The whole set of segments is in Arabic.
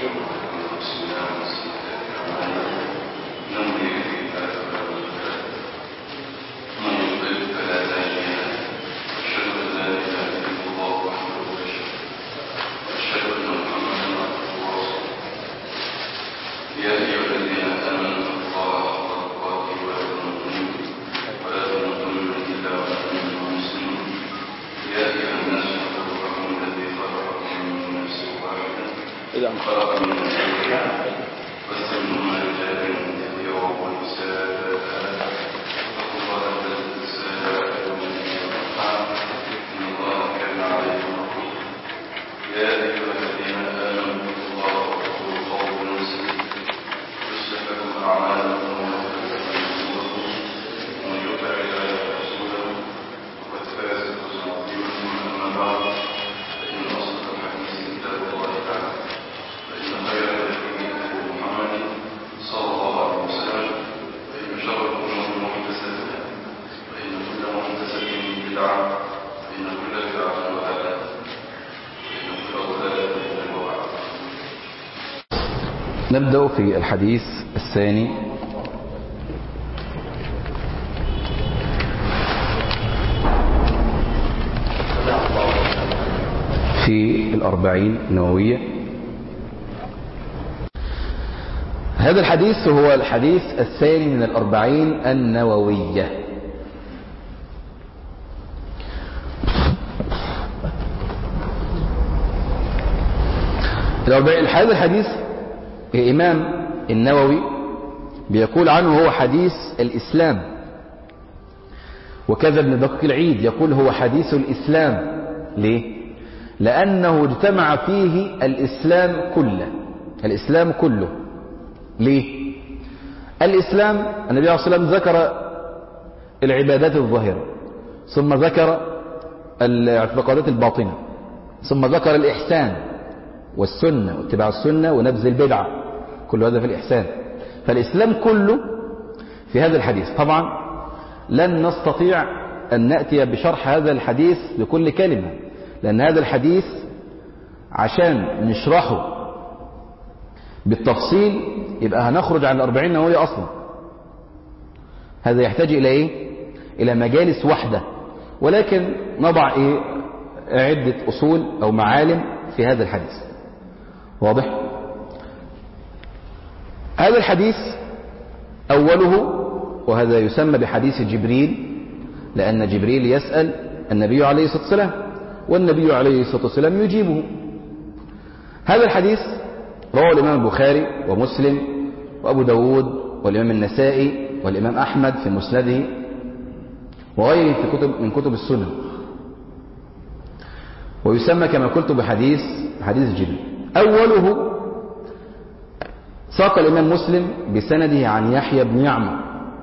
نبدأ في الحديث الثاني في الأربعين النووية. هذا الحديث هو الحديث الثاني من الأربعين النووية. هذا الحديث الإمام النووي بيقول عنه هو حديث الإسلام، وكذا ابن دقيق العيد يقول هو حديث الإسلام. ليه؟ لأنه اجتمع فيه الإسلام كله. ليه؟ الإسلام النبي عليه الصلاة والسلام ذكر العبادات الظاهرة، ثم ذكر الاعتقادات الباطنة، ثم ذكر الإحسان والسنة واتباع السنة ونبذ البدعة، كل هذا في الإحسان. فالإسلام كله في هذا الحديث. طبعا لن نستطيع أن نأتي بشرح هذا الحديث لكل كلمة، لأن هذا الحديث عشان نشرحه بالتفصيل يبقى هنخرج عن الأربعين نووية أصلا. هذا يحتاج إلى إيه؟ إلى مجالس وحدة، ولكن نضع عدة أصول أو معالم في هذا الحديث. واضح؟ هذا الحديث أوله، وهذا يسمى بحديث جبريل، لأن جبريل يسأل النبي عليه الصلاة والسلام والنبي عليه الصلاة والسلام يجيبه. هذا الحديث رواه الإمام البخاري ومسلم وأبو داود والإمام النسائي والإمام أحمد في مسنده وغيره من كتب السنة، ويسمى كما قلت بحديث جبريل. أوله ساق الإمام مسلم بسنده عن يحيى بن يعمر.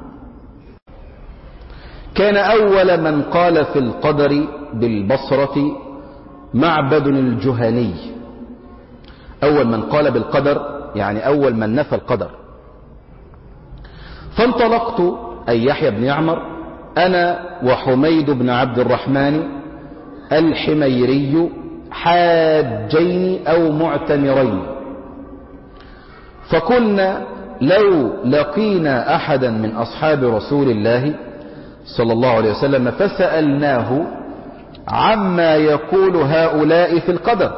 كان أول من قال في القدر بالبصرة معبد الجهني. أول من قال بالقدر يعني أول من نفى القدر. فانطلقت أي يحيى بن يعمر أنا وحميد بن عبد الرحمن الحميري حاجين أو معتمرين، فقلنا لو لقينا أحدا من أصحاب رسول الله صلى الله عليه وسلم فسألناه عما يقول هؤلاء في القدر،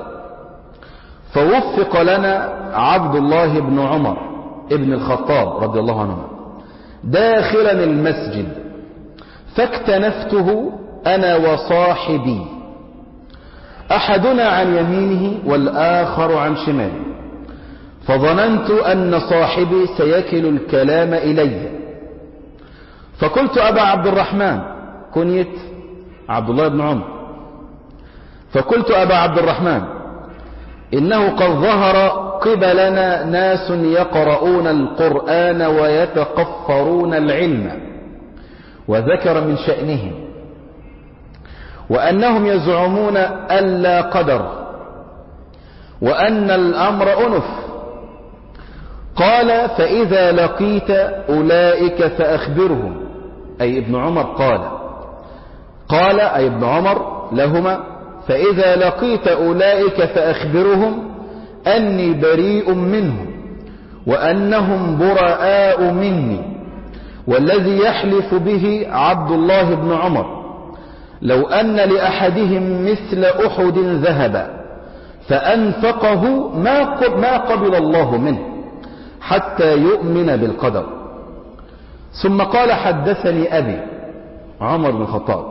فوفق لنا عبد الله بن عمر ابن الخطاب رضي الله عنه داخلا المسجد، فاكتنفته أنا وصاحبي، أحدنا عن يمينه والآخر عن شماله، فظننت أن صاحبي سيكل الكلام إلي، فقلت أبا عبد الرحمن، كنية عبد الله بن عمر، فقلت أبا عبد الرحمن إنه قد ظهر قبلنا ناس يقرؤون القرآن ويتقفرون العلم، وذكر من شأنهم وأنهم يزعمون ألا قدر وأن الأمر أنف. قال فإذا لقيت أولئك فأخبرهم، أي ابن عمر قال أي ابن عمر لهما فإذا لقيت أولئك فأخبرهم أني بريء منهم وأنهم براء مني، والذي يحلف به عبد الله بن عمر لو أن لأحدهم مثل أحد ذهبا فأنفقه ما قبل الله منه حتى يؤمن بالقدر. ثم قال حدثني أبي عمر بن الخطاب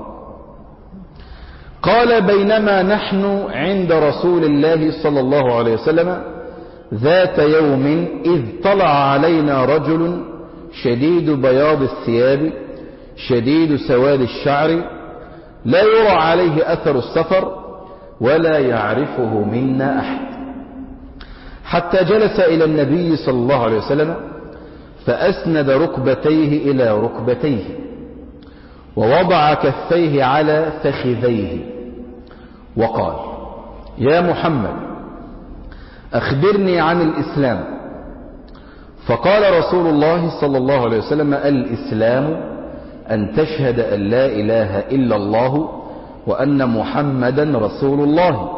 قال بينما نحن عند رسول الله صلى الله عليه وسلم ذات يوم إذ طلع علينا رجل شديد بياض الثياب شديد سواد الشعر لا يرى عليه أثر السفر ولا يعرفه منا أحد، حتى جلس إلى النبي صلى الله عليه وسلم فأسند ركبتيه إلى ركبتيه ووضع كفيه على فخذيه وقال يا محمد أخبرني عن الإسلام. فقال رسول الله صلى الله عليه وسلم الإسلام أن تشهد أن لا إله إلا الله وأن محمدا رسول الله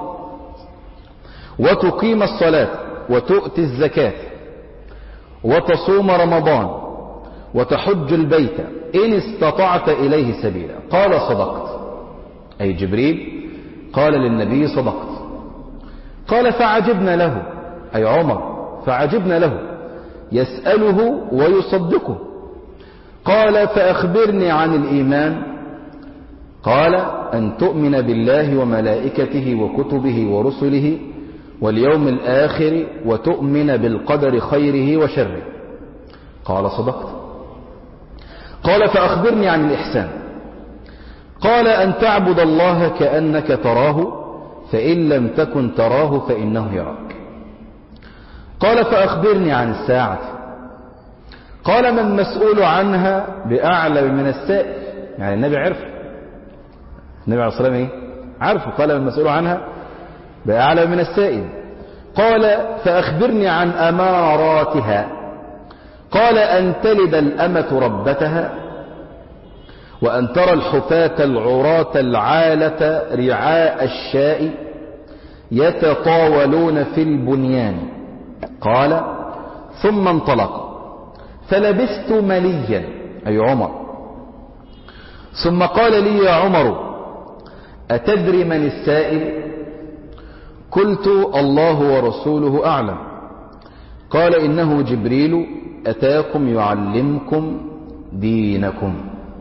وتقيم الصلاة وتؤتي الزكاة وتصوم رمضان وتحج البيت إن استطعت إليه سبيلا. قال صدقت، أي جبريل قال للنبي صدقت. قال فعجبنا له، أي عمر فعجبنا له يسأله ويصدقه. قال فأخبرني عن الإيمان. قال أن تؤمن بالله وملائكته وكتبه ورسله واليوم الآخر وتؤمن بالقدر خيره وشره. قال صدقت. قال فأخبرني عن الإحسان. قال أن تعبد الله كأنك تراه فإن لم تكن تراه فإنه يراك. قال فأخبرني عن الساعة. قال ما المسؤول عنها بأعلم من السائل، يعني النبي عرف، النبي عليه الصلاة والسلام عرفه. قال ما المسؤول عنها بأعلم من السائل. قال فأخبرني عن أماراتها. قال أن تلد الأمة ربتها وأن ترى الحفاة العراة العالة رعاء الشاء يتطاولون في البنيان. قال ثم انطلق فلبثت مليا، أي عمر. ثم قال لي يا عمر أتدري من السائل؟ قلت الله ورسوله أعلم. قال إنه جبريل أتاكم يعلمكم دينكم.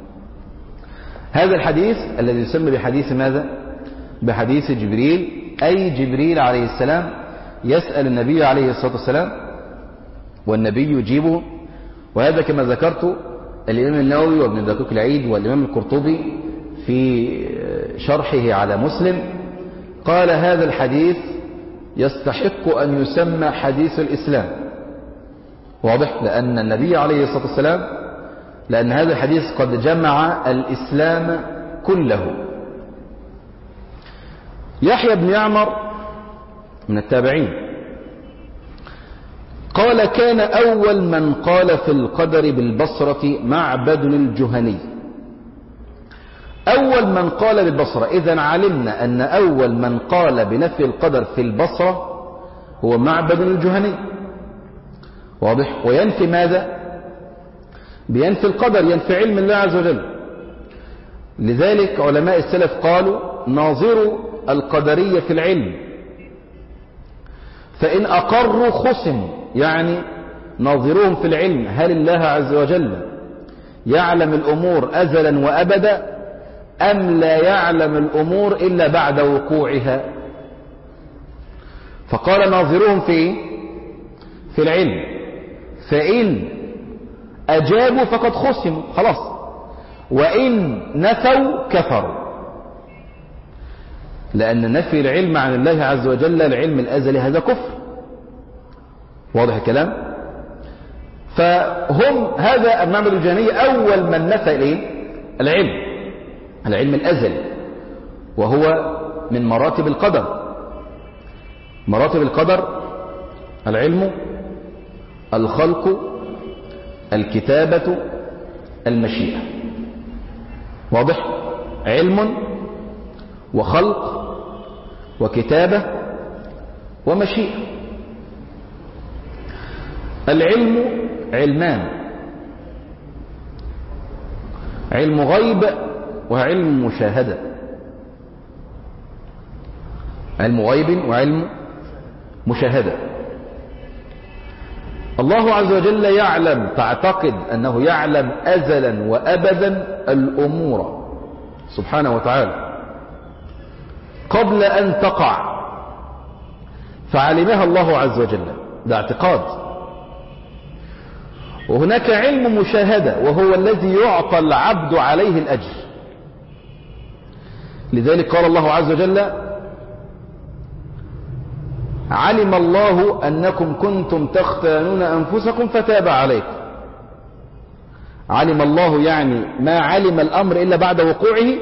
هذا الحديث الذي يسمى بحديث ماذا؟ بحديث جبريل، أي جبريل عليه السلام يسأل النبي عليه الصلاة والسلام والنبي يجيبه. وهذا كما ذكرت الإمام النووي وابن دقيق العيد والإمام القرطبي في شرحه على مسلم قال هذا الحديث يستحق أن يسمى حديث الإسلام. واضح؟ لأن النبي عليه الصلاة والسلام، لأن هذا الحديث قد جمع الإسلام كله. يحيى بن يعمر من التابعين قال كان أول من قال في القدر بالبصرة معبد الجهني. أول من قال بالبصرة، إذن علمنا أن أول من قال بنفي القدر في البصرة هو معبد الجهني. واضح؟ وينفي ماذا؟ بينفي القدر، ينفي علم الله عز وجل. لذلك علماء السلف قالوا ناظروا القدرية في العلم فإن أقروا خصم، يعني ناظروهم في العلم هل الله عز وجل يعلم الأمور أزلا وأبدا أم لا يعلم الأمور إلا بعد وقوعها. فقال ناظروهم في العلم، فإن أجابوا فقد خصموا خلاص، وإن نفوا كفروا، لأن نفي العلم عن الله عز وجل العلم الأزلي هذا كفر. واضح الكلام؟ فهم هذا المعبد الجهني أول من نفى العلم الأزلي، وهو من مراتب القدر. مراتب القدر العلم، الخلق، الكتابة، المشيئة. واضح؟ علم وخلق وكتابة ومشيئة. العلم علمان: علم غيب وعلم مشاهدة. علم غيب وعلم مشاهدة. الله عز وجل يعلم، تعتقد أنه يعلم أزلا وأبدا الأمور سبحانه وتعالى قبل أن تقع، فعلمها الله عز وجل، ده اعتقاد. وهناك علم مشاهدة وهو الذي يعطى العبد عليه الأجر. لذلك قال الله عز وجل: علم الله أنكم كنتم تختانون أنفسكم فتاب عليكم. علم الله يعني ما علم الأمر إلا بعد وقوعه؟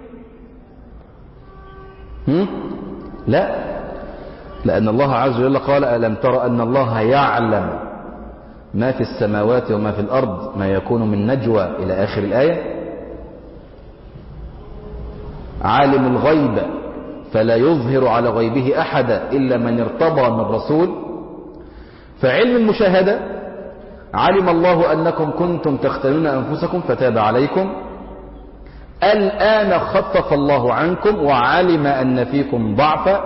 لا، لأن الله عز وجل قال: ألم تر أن الله يعلم ما في السماوات وما في الأرض ما يكون من نجوى إلى آخر الآية. عالم الغيب فلا يظهر على غيبه أحدا إلا من ارتضى من رسول. فعلم المشاهدة: علم الله أنكم كنتم تختانون أنفسكم فتاب عليكم، الآن خفف الله عنكم وعلم أن فيكم ضعفا.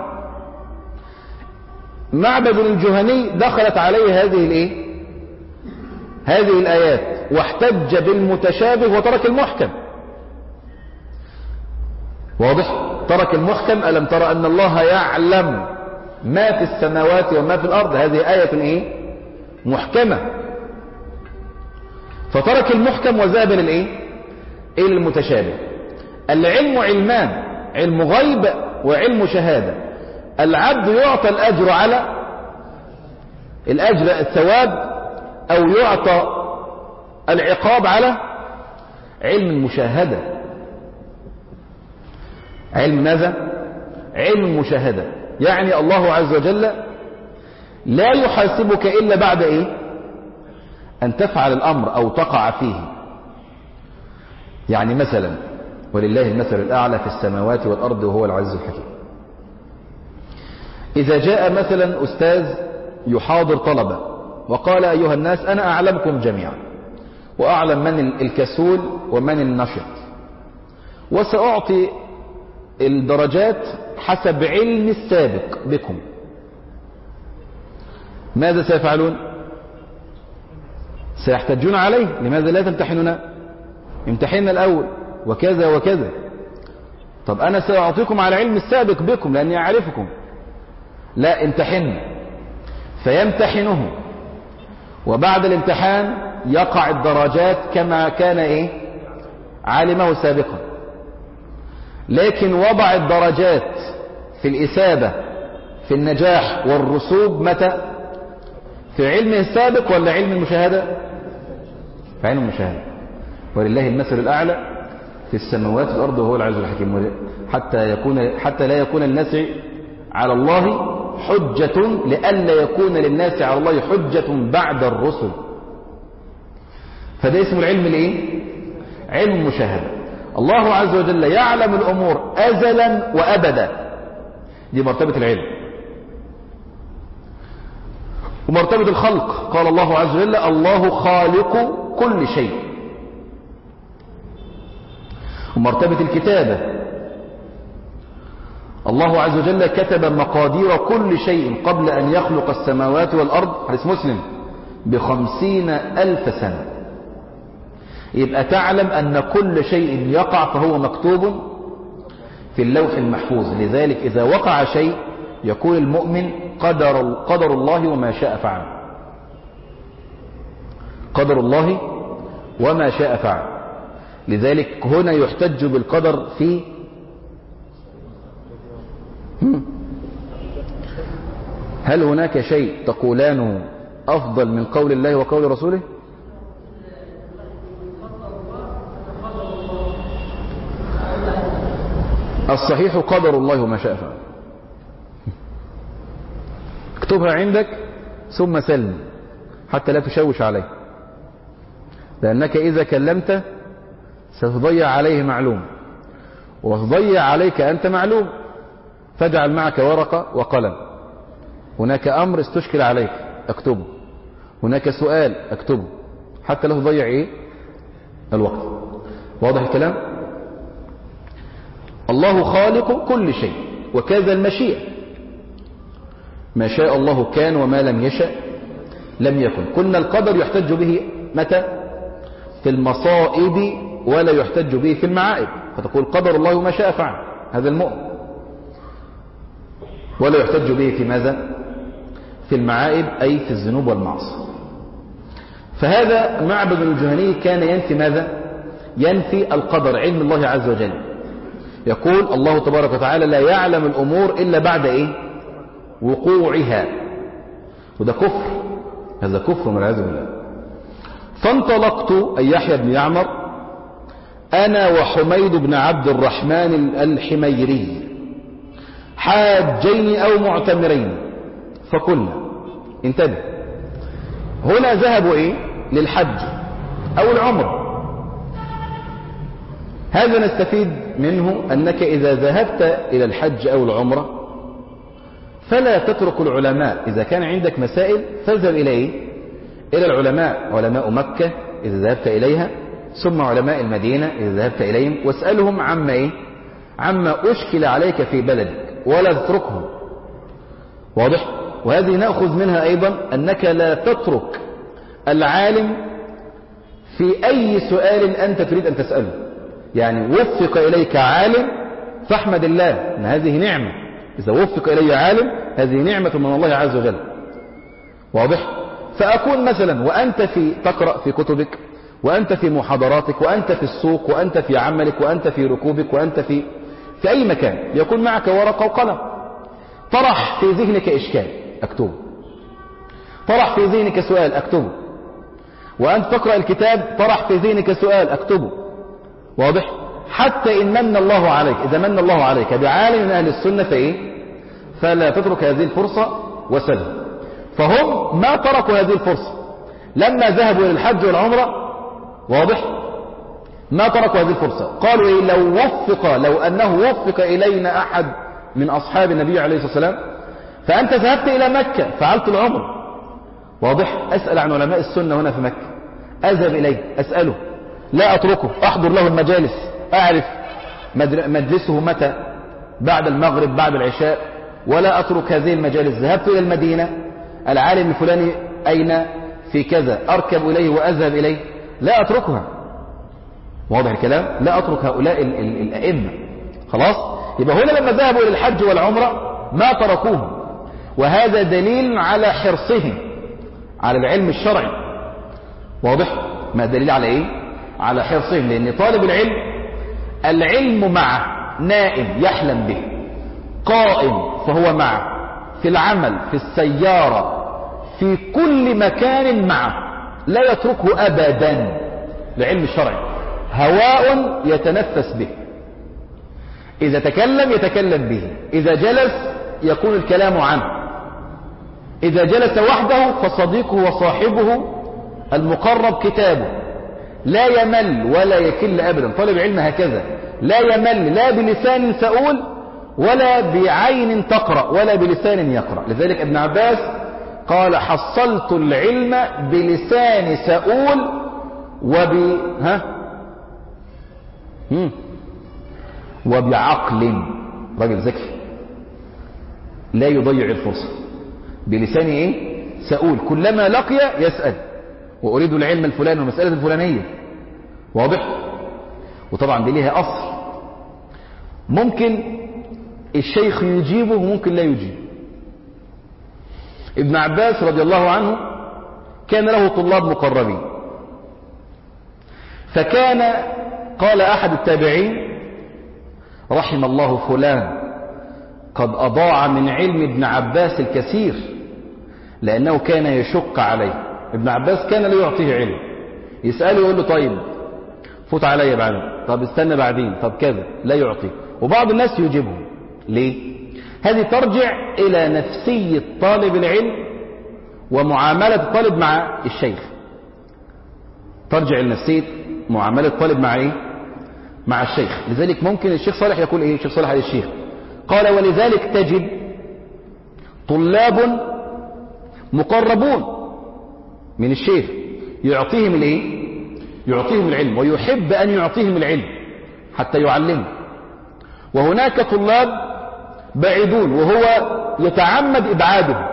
معبد الجهني دخلت عليه هذه الآيات واحتج بالمتشابه وترك المحكم. واضح؟ ترك المحكم: ألم ترى أن الله يعلم ما في السماوات وما في الأرض. هذه آية محكمة. فترك المحكم وذهب إلى المتشابه. العلم علمان: علم غيب وعلم شهادة. العبد يعطى الأجر على الثواب، أو يعطى العقاب على علم المشاهدة. علم ماذا؟ علم المشاهدة. يعني الله عز وجل لا يحاسبك إلا بعد أن تفعل الأمر أو تقع فيه. يعني مثلا، ولله المثل الأعلى في السماوات والأرض وهو العزيز الحكيم. إذا جاء مثلا أستاذ يحاضر طلبة وقال: أيها الناس، أنا أعلمكم جميعا وأعلم من الكسول ومن النشط، وسأعطي الدرجات حسب علم السابق بكم. ماذا سيفعلون؟ سيحتجون عليه: لماذا لا تمتحننا؟ امتحننا الأول وكذا وكذا. طب أنا سأعطيكم على علم السابق بكم لأني أعرفكم. لا، امتحن. فيمتحنه، وبعد الامتحان يقع الدرجات كما كان عالمه سابقا. لكن وضع الدرجات في الإثابة في النجاح والرسوب متى؟ في علمه السابق ولا علم المشاهدة؟ في علم المشاهدة. ولله المثل الأعلى في السماوات والأرض وهو العزيز الحكيم. حتى لا يكون الناس على الله حجة، لئلا يكون للناس على الله حجة بعد الرسل. فده اسمه العلم علم المشاهدة. الله عز وجل يعلم الأمور أزلا وأبدا. دي مرتبة العلم. ومرتبة الخلق: قال الله عز وجل: الله خالق كل شيء. ومرتبة الكتابة: الله عز وجل كتب مقادير كل شيء قبل أن يخلق السماوات والأرض، حديث مسلم، ب50,000 سنة. يبقى تعلم أن كل شيء يقع فهو مكتوب في اللوح المحفوظ. لذلك إذا وقع شيء يقول المؤمن: قدر الله وما شاء فعل. قدر الله وما شاء فعل. لذلك هنا يحتج بالقدر في هل هناك شيء تقولانه أفضل من قول الله وقول رسوله؟ الصحيح قدر الله وما شاء فعل. اكتبها عندك ثم سلم حتى لا تشوش عليه، لأنك إذا كلمت ستضيع عليه معلوم وتضيع عليك أنت معلوم. فاجعل معك ورقة وقلم. هناك أمر استشكل عليك اكتبه، هناك سؤال أكتبه حتى لا تضيع إيه الوقت. واضح الكلام؟ الله خالق كل شيء، وكذا المشيئة، ما شاء الله كان وما لم يشأ لم يكن. قلنا القدر يحتج به متى؟ في المصائب، ولا يحتج به في المعائب، فتقول قدر الله ما شاء فعل، هذا المؤمن. ولا يحتج به في ماذا؟ في المعائب، أي في الذنوب والمعاصي. فهذا معبد الجهني كان ينفي ماذا؟ ينفي القدر، علم الله عز وجل. يقول الله تبارك وتعالى لا يعلم الأمور إلا بعد إيه؟ وقوعها. وده كفر، هذا كفر والعياذ بالله. فانطلقت أي يحيى بن يعمر أنا وحميد بن عبد الرحمن الحميري حاجين أو معتمرين، فقلنا انتبه، هنا ذهبوا إيه؟ للحج أو العمر. هذا نستفيد منه أنك إذا ذهبت إلى الحج أو العمرة فلا تترك العلماء. إذا كان عندك مسائل فاذهب إلى إيه؟ إلى العلماء، علماء مكة إذا ذهبت إليها، ثم علماء المدينة إذا ذهبت إليهم، واسألهم عما إيه؟ عما أشكل عليك في بلدك، ولا تتركهم. واضح؟ وهذه نأخذ منها أيضا أنك لا تترك العالم في أي سؤال أنت تريد أن تسأله. يعني وفق إليك عالم فاحمد الله أن هذه نعمة. إذا وفق إلي عالم هذه نعمة من الله عز وجل. واضح؟ فأكون مثلا وأنت تقرأ في كتبك، وأنت في محاضراتك، وأنت في السوق، وأنت في عملك، وأنت في ركوبك، وأنت في أي مكان، يكون معك ورقة وقلم، طرح في ذهنك إشكال أكتبه، طرح في ذهنك سؤال أكتبه، وأنت تقرأ الكتاب طرح في ذهنك سؤال أكتبه. واضح؟ حتى إن من الله عليك، إذا من الله عليك بعالم من أهل السنة فإيه؟ فلا تترك هذه الفرصة وسلم. فهم ما تركوا هذه الفرصة لما ذهبوا إلى الحج والعمرة. واضح؟ ما تركوا هذه الفرصة، قالوا إيه؟ لو أنه وفق إلينا أحد من أصحاب النبي عليه الصلاة والسلام، فأنت ذهبت إلى مكة فعلت العمر. واضح؟ أسأل عن علماء السنة هنا في مكة، أذهب إليه أسأله، لا أتركه، أحضر له المجالس، أعرف مجلسه متى، بعد المغرب بعد العشاء، ولا أترك هذه المجالس. ذهبت إلى المدينة، العالم الفلاني أين؟ في كذا، أركب إليه وأذهب إليه، لا أتركها. واضح الكلام؟ لا أترك هؤلاء الأئمة. خلاص؟ يبقى هنا لما ذهبوا إلى الحج والعمرة ما تركوهم، وهذا دليل على حرصهم على العلم الشرعي. واضح؟ ما دليل على إيه؟ على حرصهم، لأن طالب العلم معه، نائم يحلم به، قائم فهو معه، في العمل، في السيارة، في كل مكان معه، لا يتركه أبدا لعلم الشرع. هواء يتنفس به، إذا تكلم يتكلم به، إذا جلس يكون الكلام عنه، إذا جلس وحده فصديقه وصاحبه المقرب كتابه، لا يمل ولا يكل أبدا. طالب علم هكذا لا يمل، لا بلسان سؤول ولا بعين تقرأ ولا بلسان يقرأ. لذلك ابن عباس قال حصلت العلم بلسان سؤول وبعقل، راجل ذكي لا يضيع الفرصة، بلسان ايه؟ سؤول، كلما لقي يسأل، وأريد العلم الفلاني والمسألة الفلانية. واضح؟ وطبعا دي ليها أصل، ممكن الشيخ يجيبه وممكن لا يجيب. ابن عباس رضي الله عنه كان له طلاب مقربين، فكان قال أحد التابعين رحم الله فلان قد أضاع من علم ابن عباس الكثير، لأنه كان يشق عليه. ابن عباس كان لا يعطيه علم، يسأله يقول له طيب فوت عليا بعدين، طب استنى بعدين، طب كذا، لا يعطيه. وبعض الناس يجيبهم. ليه؟ هذه ترجع إلى نفسية طالب العلم ومعاملة الطالب مع الشيخ. ترجع إلى نفسية معاملة الطالب مع إيه؟ مع الشيخ. لذلك ممكن الشيخ صالح يقول إيه؟ الشيخ صالح عليه الشيخ قال ولذلك تجد طلاب مقربون من الشيخ يعطيهم الايه؟ يعطيهم العلم، ويحب أن يعطيهم العلم حتى يعلمه. وهناك طلاب بعيدون وهو يتعمد إبعادهم.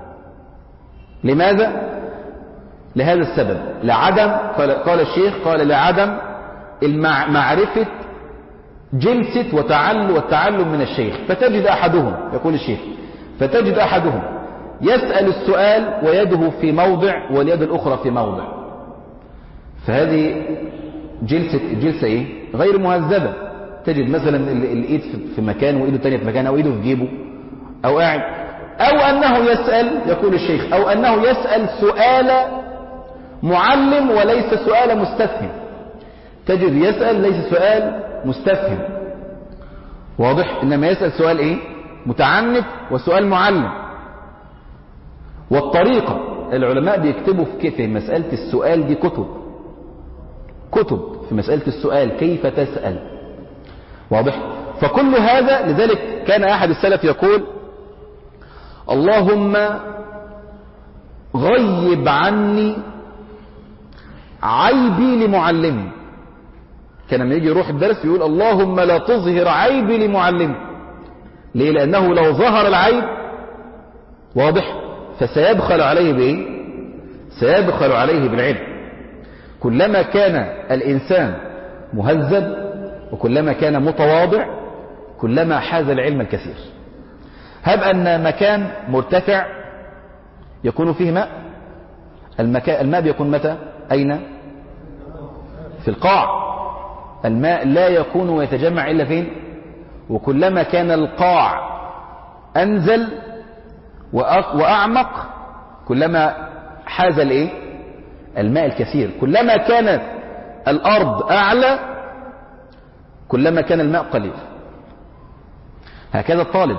لماذا؟ لهذا السبب، لعدم، قال الشيخ، قال لعدم معرفة جلسة والتعلم من الشيخ. فتجد أحدهم، يقول الشيخ، فتجد أحدهم يسأل السؤال ويده في موضع واليد الأخرى في موضع، فهذه جلسة إيه؟ غير مهذبة. تجد مثلا الإيد في مكان وإيده الثانية في مكان، أو إيده في جيبه، أو قاعد، أو أنه يسأل، يقول الشيخ، أو أنه يسأل سؤال معلم وليس سؤال مستفهم. تجد يسأل ليس سؤال مستفهم، واضح؟ إنما يسأل سؤال إيه؟ متعنت، وسؤال معلم. والطريقة، العلماء بيكتبوا في مسألة السؤال دي كتب في مسألة السؤال، كيف تسأل، واضح؟ فكل هذا، لذلك كان أحد السلف يقول: اللهم غيب عني عيبي لمعلمي. كان لما يجي يروح الدرس يقول: اللهم لا تظهر عيبي لمعلمي. ليه؟ لأنه لو ظهر العيب، واضح، فسيبخل عليه بإيه؟ سيبخل عليه بالعلم. كلما كان الإنسان مهذب وكلما كان متواضع كلما حاز العلم الكثير. هب أن مكان مرتفع يكون فيه ماء، الماء بيكون متى؟ أين؟ في القاع. الماء لا يكون ويتجمع إلا فين؟ وكلما كان القاع أنزل وأعمق كلما حاز الإيه؟ الماء الكثير. كلما كانت الأرض أعلى كلما كان الماء قليل. هكذا الطالب،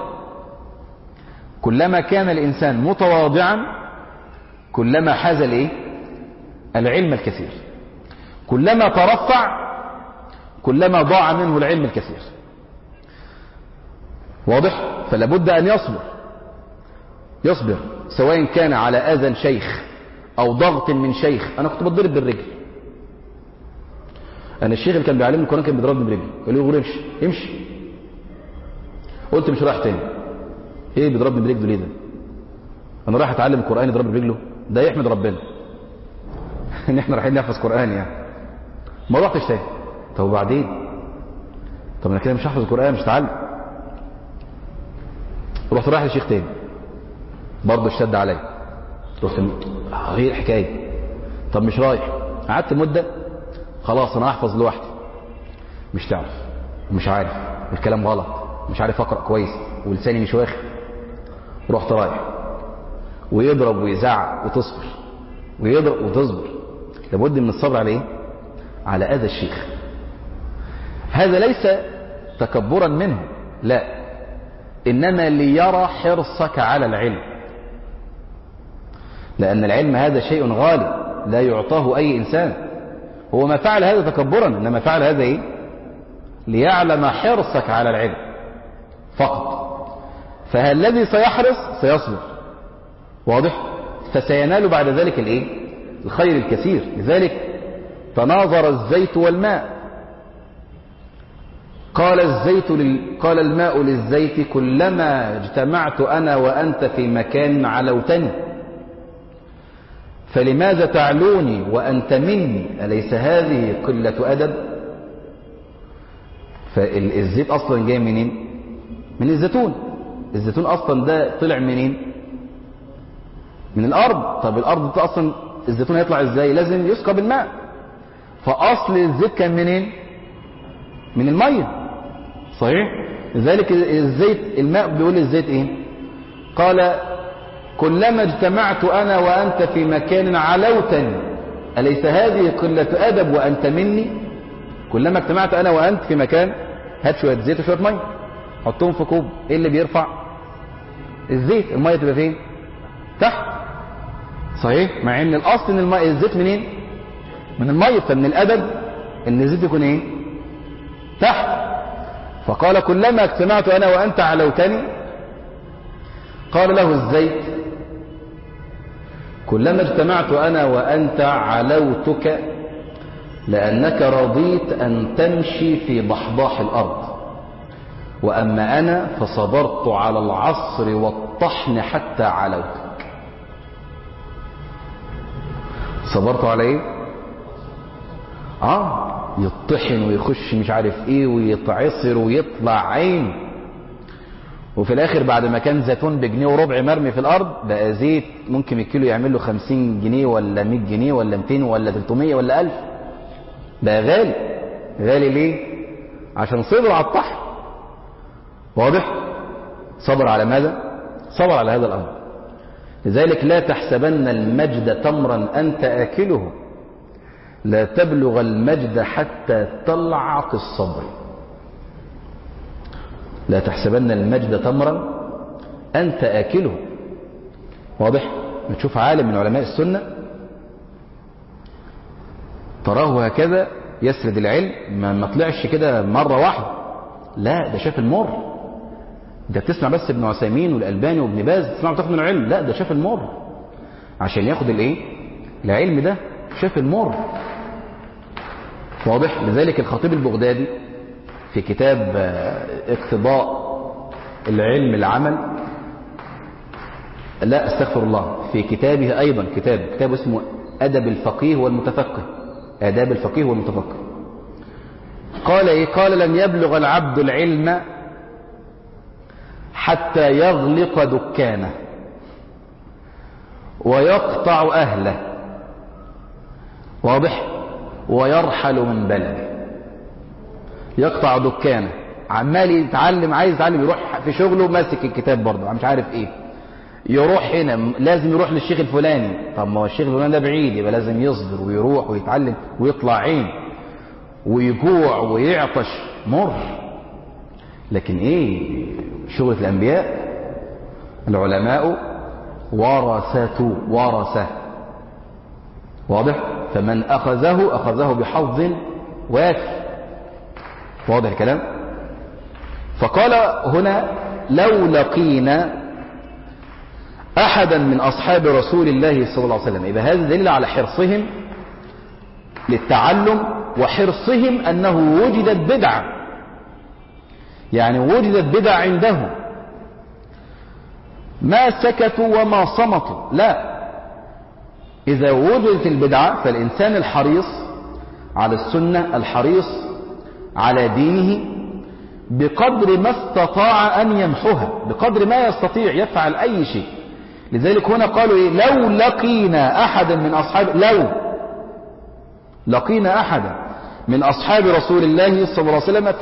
كلما كان الإنسان متواضعا كلما حاز الإيه؟ العلم الكثير. كلما ترفع كلما ضاع منه العلم الكثير، واضح؟ فلا بد أن يصبر، سواء كان على أذى شيخ أو ضغط من شيخ. أنا كنت بضرب بالرجل، أنا الشيخ اللي كان بيعلمني القرآن كان بيضربني برجلي، قال لي: غير امشي. قلت: مش رايح تاني. ايه بيضربني برجله ليه ده؟ انا رايح اتعلم القرآن يضربني برجله؟ ده يحمد ربنا ان احنا رايحين نحفظ قرآن يعني. ما رحتش تاني. طب وبعدين؟ طب انا كده مش هحفظ القرآن، مش هتعلم. رحت رايح للشيخ تاني، برضه اشتد عليا. رحت غير حكايه. طب مش رايح. قعدت مده، خلاص انا هحفظ لوحدي. مش تعرف ومش عارف، الكلام غلط، مش عارف اقرا كويس، ولساني مش واخد. رحت رايح، ويضرب ويزعق وتصبر، ويضرب وتصبر. لابد من الصبر على ايه؟ على اذى الشيخ. هذا ليس تكبرا منه، لا، انما ليرى حرصك على العلم، لان العلم هذا شيء غالي لا يعطاه اي انسان. هو ما فعل هذا تكبرا، انما فعل هذا ايه؟ ليعلم حرصك على العلم فقط. فالذي سيحرص سيصبر، واضح؟ فسينال بعد ذلك الايه؟ الخير الكثير. لذلك تناظر الزيت والماء. قال الماء للزيت: كلما اجتمعت أنا وأنت في مكان علوتني، فلماذا تعلوني وأنت مني؟ أليس هذه قلة أدب؟ فالزيت أصلا جاي منين؟ من الزيتون. الزيتون أصلا ده طلع منين؟ من الأرض. طب الأرض ده أصلا الزيتون هيطلع إزاي؟ لازم يسقى بالماء. فأصل الزيت كان منين؟ من المية، صحيح؟ لذلك الزيت، الماء بيقول الزيت إيه؟ قال: كلما اجتمعت أنا وأنت في مكان علوتني، أليس هذه قلة أدب وأنت مني؟ كلما اجتمعت أنا وأنت في مكان، هات شوية زيت وشوية مية، حطهم في كوب. إيه اللي بيرفع؟ الزيت. المية تبقى فين؟ تحت، صحيح؟ مع إن الأصل إن الزيت منين؟ من المية. فمن الأدب إن الزيت يكون إيه؟ تحت. فقال: كلما اجتمعت أنا وأنت علوتني. قال له الزيت: كلما اجتمعت أنا وأنت علوتك لأنك رضيت أن تمشي في ضحضاح الأرض، وأما أنا فصبرت على العصر والطحن حتى علوتك. صبرت على إيه؟ يطحن ويخش مش عارف إيه ويتعصر ويطلع عين، وفي الآخر بعد ما كان زيتون بجنيه وربع مرمي في الأرض بقى زيت ممكن الكيلو يعمل له 50 جنيه ولا 100 جنيه ولا 200 ولا 300 ولا 1000. بقى غالي. غالي ليه؟ عشان صبر على الطحن. واضح؟ صبر على ماذا؟ صبر على هذا الأمر. لذلك لا تحسبن المجد تمرا أنت آكله، لا تبلغ المجد حتى تلعق الصبر. لا تحسبن المجد تمرا أنت آكله. واضح؟ ما تشوف عالم من علماء السنة تراه هكذا يسرد العلم، ما طلعش كده مرة واحدة، لا ده شاف المر. ده بتسمع بس ابن عثيمين والألباني وابن باز تسمع وتاخد من العلم، لا ده شاف المر عشان ياخد الايه؟ العلم ده شاف المر. واضح؟ لذلك الخطيب البغدادي في كتاب اقتضاء العلم العمل، لا استغفر الله، في كتابه أيضا كتاب اسمه أدب الفقيه والمتفقه، آداب الفقيه والمتفقه، قال إيه؟ قال لن يبلغ العبد العلم حتى يغلق دكانه ويقطع أهله. واضح؟ ويرحل من بلده. يقطع دكانه، عمال يتعلم، عايز يتعلم، يروح في شغله ماسك الكتاب برضه مش عارف ايه، يروح هنا لازم يروح للشيخ الفلاني، طب ما هو الشيخ الفلاني ده بعيد، يبقى لازم يصبر ويروح ويتعلم ويطلع عين ويجوع ويعطش، مر. لكن ايه شغلة الانبياء؟ العلماء ورثة. واضح؟ فمن اخذه بحظ وافر. واضح الكلام؟ فقال هنا لو لقينا احدا من اصحاب رسول الله صلى الله عليه وسلم، يبقى هذا دليل على حرصهم للتعلم وحرصهم انه وجدت بدعة، يعني وجدت بدعة عندهم، ما سكتوا وما صمتوا، لا، إذا وجدت البدعة فالإنسان الحريص على السنة، الحريص على دينه، بقدر ما استطاع أن يمحوها، بقدر ما يستطيع يفعل أي شيء. لذلك هنا قالوا إيه؟ لو لقينا أحدا من أصحاب، لو لقينا أحدا من أصحاب رسول الله صلى الله عليه وسلم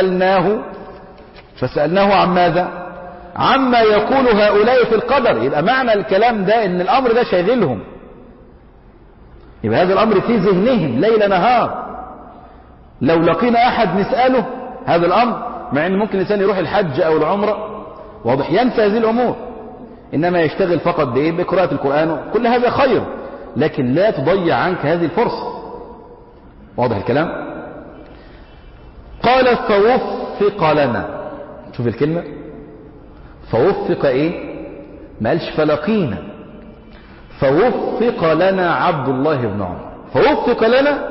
فسألناه عن ماذا؟ عما يقول هؤلاء في القدر. يبقى معنى الكلام ده ان الامر ده شاغلهم، يبقى هذا الامر في ذهنهم ليل نهار. لو لقينا احد نسأله هذا الامر، مع ان ممكن الانسان يروح الحج او العمرة، واضح، ينسى هذه الامور، انما يشتغل فقط بايه؟ بقراءة القرآن، كل هذا خير، لكن لا تضيع عنك هذه الفرصة. واضح الكلام؟ قال فوفق لنا، شوف الكلمة، فوفق ايه؟ ما قالش فلقينا، فوفق لنا عبد الله بن عمر. فوفق لنا،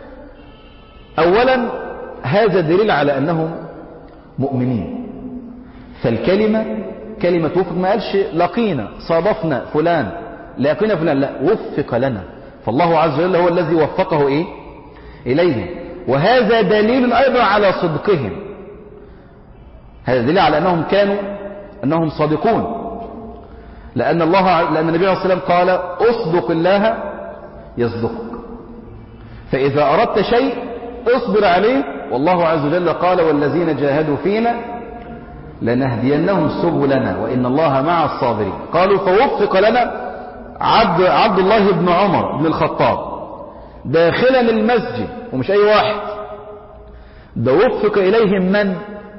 اولا هذا دليل على انهم مؤمنين، فالكلمة كلمة وفق، ما قالش لقينا صادفنا فلان، لقينا فلان، لا، وفق لنا، فالله عز وجل هو الذي وفقه ايه؟ اليهم. وهذا دليل ايضا على صدقهم، هذا دليل على انهم صادقون، لان النبي عليه الصلاة والسلام قال اصدق الله يصدقك، فاذا اردت شيء اصبر عليه، والله عز وجل قال والذين جاهدوا فينا لنهدينهم سبلنا وان الله مع الصابرين. قالوا فوفق لنا عبد الله بن عمر بن الخطاب داخلا المسجد، ومش اي واحد ده، وفق اليهم من؟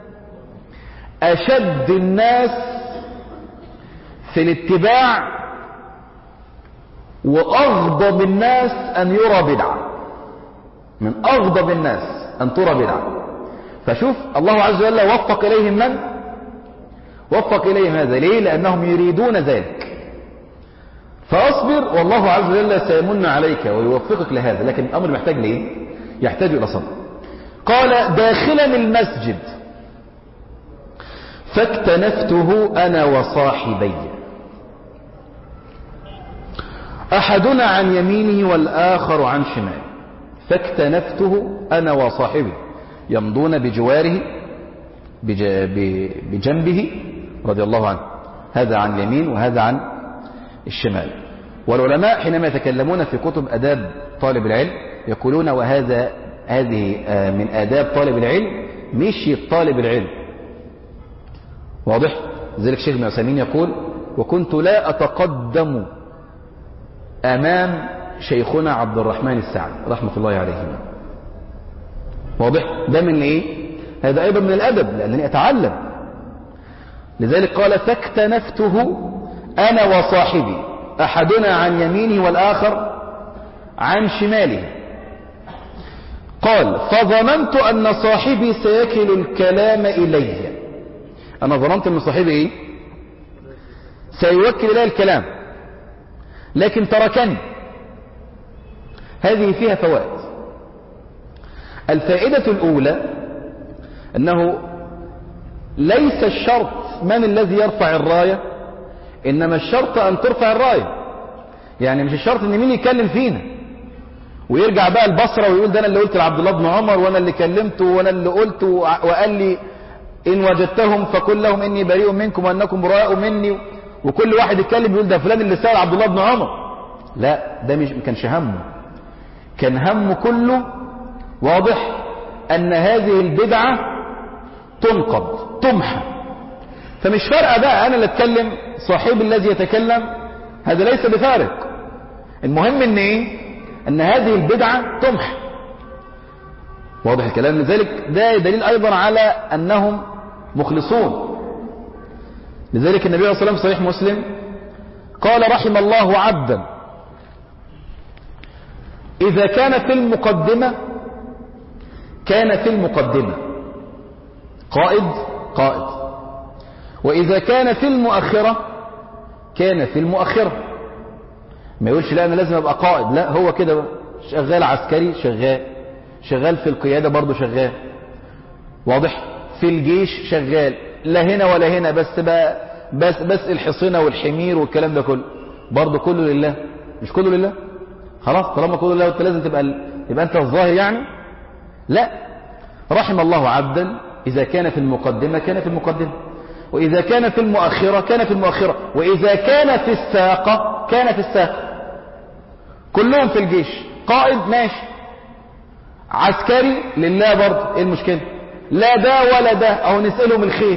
أشد الناس في الاتباع وأغضب الناس أن يرى بدعة، من أغضب الناس أن ترى بدعة. فشوف الله عز وجل وفق إليهم من؟ وفق إليهم هذا، ليه؟ لأنهم يريدون ذلك. واصبر والله عز وجل سيمن عليك ويوفقك لهذا. لكن الأمر محتاج ليه؟ يحتاج إلى صبر. قال داخلا المسجد فاكتنفته أنا وصاحبي، أحدنا عن يمينه والآخر عن شماله. فاكتنفته أنا وصاحبي يمضون بجواره بجنبه رضي الله عنه، هذا عن اليمين وهذا عن الشمال. والعلماء حينما يتكلمون في كتب أداب طالب العلم يقولون هذه من آداب طالب العلم مشي طالب العلم. واضح؟ ذلك الشيخ ابن عثيمين يقول وكنت لا أتقدم أمام شيخنا عبد الرحمن السعدي رحمة الله عليه. واضح؟ ده من إيه؟ هذا أيضا من الأدب لأنني أتعلم. لذلك قال فاكتنفته أنا وصاحبي أحدنا عن يمينه والآخر عن شماله. قال فظننت أن صاحبي سيكل الكلام إلي. أنا ظننت أن صاحبي إيه؟ سيوكل إلي الكلام لكن تركني. هذه فيها فوائد. الفائدة الأولى أنه ليس الشرط من الذي يرفع الراية، إنما الشرط أن ترفع الراية. يعني مش الشرط أن مين يتكلم فينا ويرجع بقى البصرة ويقول ده أنا اللي قلت لعبد الله بن عمر وأنا اللي كلمته وأنا اللي قلت وقال لي إن وجدتهم فقل لهم إني بريء منكم وأنكم براء مني، وكل واحد يتكلم يقول ده فلان اللي سأل عبد الله بن عمر. لا، ده مش كانش همه. كان همه كله واضح أن هذه البدعة تنقض تمحى. فمش فارقة بقى أنا اللي أتكلم صاحب الذي يتكلم، هذا ليس بفارق. المهم إن إيه؟ أن هذه البدعة تمحى. واضح الكلام؟ لذلك ده دليل أيضا على أنهم مخلصون. لذلك النبي صلى الله عليه وسلم صحيح مسلم قال رحم الله عبدا إذا كان في المقدمة كان في المقدمة قائد، وإذا كان في المؤخرة كان في المؤخرة. ما يقولش لا أنا لازم أبقى قائد، لا، هو كده شغال عسكري شغال في القيادة برضه شغال. واضح؟ في الجيش شغال، لا هنا ولا هنا، بس الحصينة والحمير والكلام ده كله برضه كله لله. مش كله لله؟ خلاص طالما كله لله انت لازم يبقى انت الظاهر يعني؟ لا، رحم الله عبدا إذا كان في المقدمة كان في المقدمة، وإذا كان في المؤخرة كان في المؤخرة، وإذا كان في الساقة كان في الساقة. كلهم في الجيش، قائد ماشي، عسكري لله برضه، ايه المشكلة؟ لا ده ولا ده، او نسألهم الخير،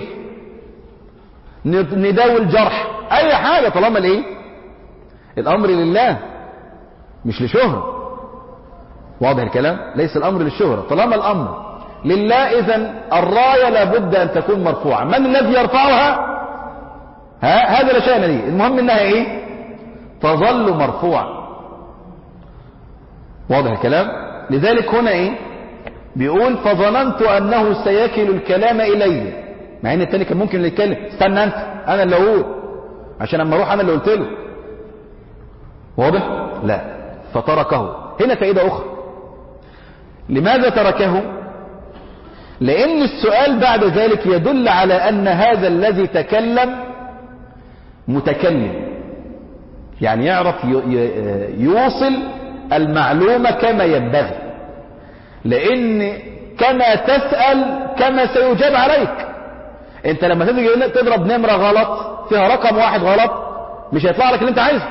نداوي الجرح، اي حاجة طالما الايه؟ الامر لله مش لشهرة. واضح الكلام؟ ليس الامر للشهرة، طالما الامر لله اذن الراية لابد ان تكون مرفوعة. من الذي يرفعها؟ هذا لا شأن لي، المهم انها ايه؟ تظل مرفوعة. واضح الكلام؟ لذلك هنا ايه؟ بيقول فظننت انه سيكل الكلام الي، مع ان التاني كان ممكن اللي يتكلم، استنى انت انا اللي اقول عشان اما اروح انا اللي قلت له. واضح؟ لا، فتركه. هنا فائدة اخرى. لماذا تركه؟ لان السؤال بعد ذلك يدل على ان هذا الذي تكلم متكلم، يعني يعرف يوصل المعلومة كما ينبغي. لان كما تسأل كما سيجاب عليك. انت لما تيجي تضرب نمرة غلط فيها رقم واحد غلط مش هيطلع لك اللي انت عايزه،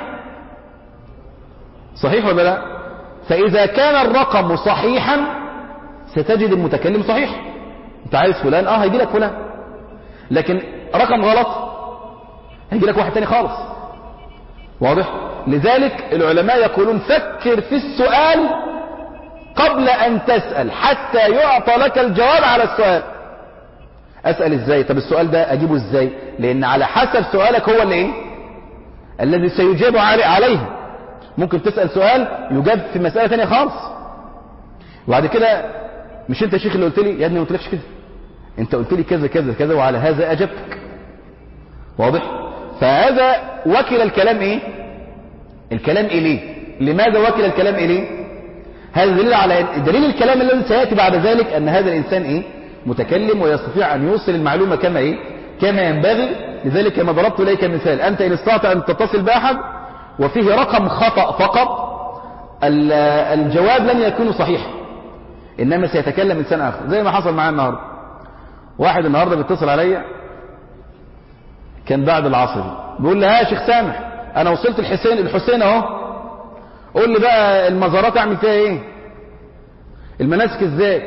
صحيح ولا لا؟ فاذا كان الرقم صحيحا ستجد المتكلم صحيح. انت عايز فلان، هيجي لك فلان، لكن رقم غلط هيجي لك واحد تاني خالص. واضح؟ لذلك العلماء يقولون فكر في السؤال قبل ان تسأل حتى يعطى لك الجواب على السؤال. اسأل ازاي؟ طب السؤال ده اجيبه ازاي؟ لان على حسب سؤالك هو اللي ايه؟ الذي سيجاب عليه. ممكن تسأل سؤال يجاب في مسألة تانية خالص، وبعد كده مش انت يا شيخ اللي قلت لي، يا ابني ما قلتلكش كده، انت قلت لي كذا كذا كذا وعلى هذا اجبتك. واضح؟ فهذا وكل الكلام ايه؟ الكلام إليه. لماذا وكل الكلام إليه؟ هذا دليل على دليل الكلام الذي سيأتي بعد ذلك أن هذا الإنسان متكلم ويستطيع أن يوصل المعلومة كما ينبغي. لذلك كما ضربت إليك مثال، أنت إن استطعت أن تتصل بأحد وفيه رقم خطأ فقط، الجواب لن يكون صحيح، إنما سيتكلم إنسان آخر. زي ما حصل معايا النهاردة، واحد النهاردة بيتصل عليا كان بعد العصر، بيقول لي: ها يا شيخ سامح، أنا وصلت الحسين أهو، قول لي بقى المزارات أعمل فيها إيه، المناسك إزاي.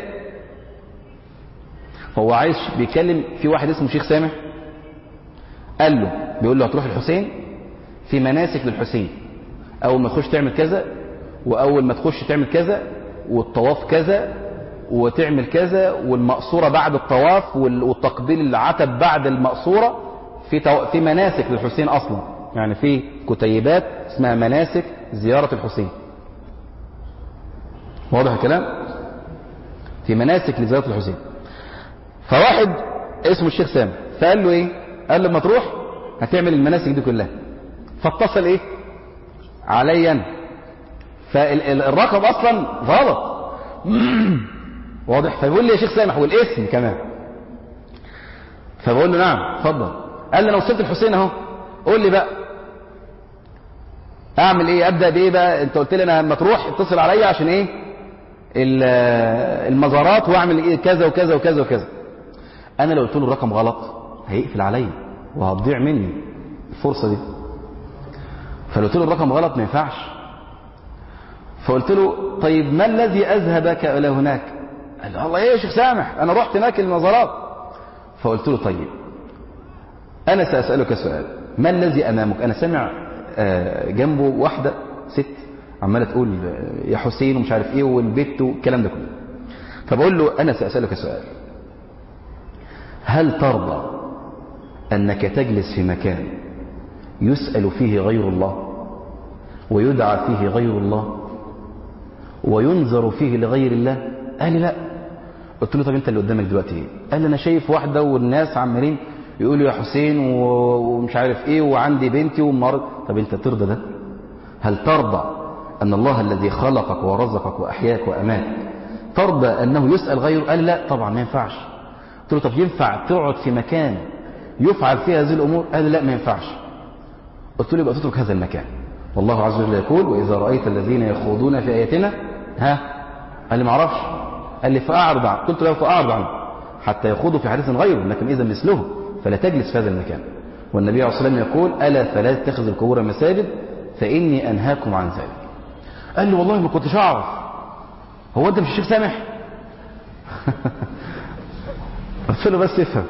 هو عايش بيكلم في واحد اسمه شيخ سامح، قال له بيقول له: هتروح الحسين في مناسك للحسين، أول ما تخش تعمل كذا، وأول ما تخش تعمل كذا، والطواف كذا، وتعمل كذا، والمقصورة بعد الطواف، والتقبيل العتب بعد المقصورة. في مناسك للحسين أصلا، يعني في كتيبات اسمها مناسك زيارة الحسين. واضح الكلام؟ في مناسك لزيارة الحسين. فواحد اسمه الشيخ سامح فقال له ايه؟ قال له: لما تروح هتعمل المناسك دي كلها. فاتصل عليا أنا، فالرقم اصلا غلط. واضح؟ فبيقول لي: يا شيخ سامح، والاسم كمان. فبقول له: نعم اتفضل. قال لي: انا وصلت الحسين اهو، قول لي بقى اعمل ايه، ابدا بايه بقى؟ انت قلت لي انا لما تروح اتصل عليا عشان المزارات، واعمل كذا وكذا وكذا وكذا. انا لو قلت له الرقم غلط هيقفل عليا وهتضيع مني الفرصه دي. فلو قلت له الرقم غلط ما ينفعش. فقلت له: طيب ما الذي اذهبك الى هناك؟ قال لي: والله يا شيخ سامح انا رحت هناك المزارات. فقلت له: طيب انا ساسالك سؤال، ما الذي امامك؟ انا سامع جنبه واحده ست عماله تقول يا حسين ومش عارف ايه والبيت والكلام ده كله. فبقول له: انا ساسالك سؤال، هل ترضى انك تجلس في مكان يسال فيه غير الله، ويدعى فيه غير الله، وينذر فيه لغير الله؟ قال لي: لا. قلت له: طب انت اللي قدامك دلوقتي ايه؟ قال لي: انا شايف واحده والناس عمالين يقولوا يا حسين ومش عارف ايه، وعندي بنتي ومرض. طب انت ترضى ده؟ هل ترضى ان الله الذي خلقك ورزقك واحياك واماتك ترضى انه يسال غيره؟ قال لي: لا طبعا ما ينفعش. قلت له: طب ينفع تقعد في مكان يفعل فيه هذه الامور؟ قال لي: لا ما ينفعش. قلت له: يبقى تترك هذا المكان، والله عز وجل يقول: واذا رايت الذين يخوضون في اياتنا قال لي: ما اعرفش. قال لي: فاعرض عنه. قلت له: فاعرض عنه حتى يخوضوا في حديث غيره، انكم اذا مثلهم فلا تجلس في هذا المكان. والنبي عليه الصلاه والسلام يقول: الا فلا تتخذوا القبور مساجد فاني انهاكم عن ذلك. قال لي: والله ما كنتش اعرف. هو انت مش الشيخ سامح؟ قلت له: بس افهم.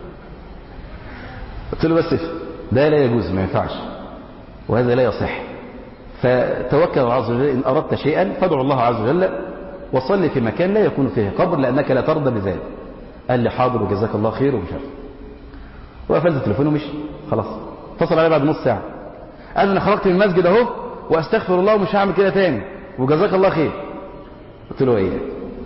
ده لا يجوز، ما ينفعش، وهذا لا يصح. فتوكل على الله عز وجل، ان اردت شيئا فادعو الله عز وجل، وصلي في مكان لا يكون فيه قبر، لانك لا ترضى بذلك. قال لي: حاضر وجزاك الله خير ومش عارف. وقفلت التليفون ومشي خلاص. اتصل علي بعد نص ساعه، قال: انا خرجت من المسجد اهو واستغفر الله ومش هعمل كده تاني وجزاك الله خير. قلت له: ايه؟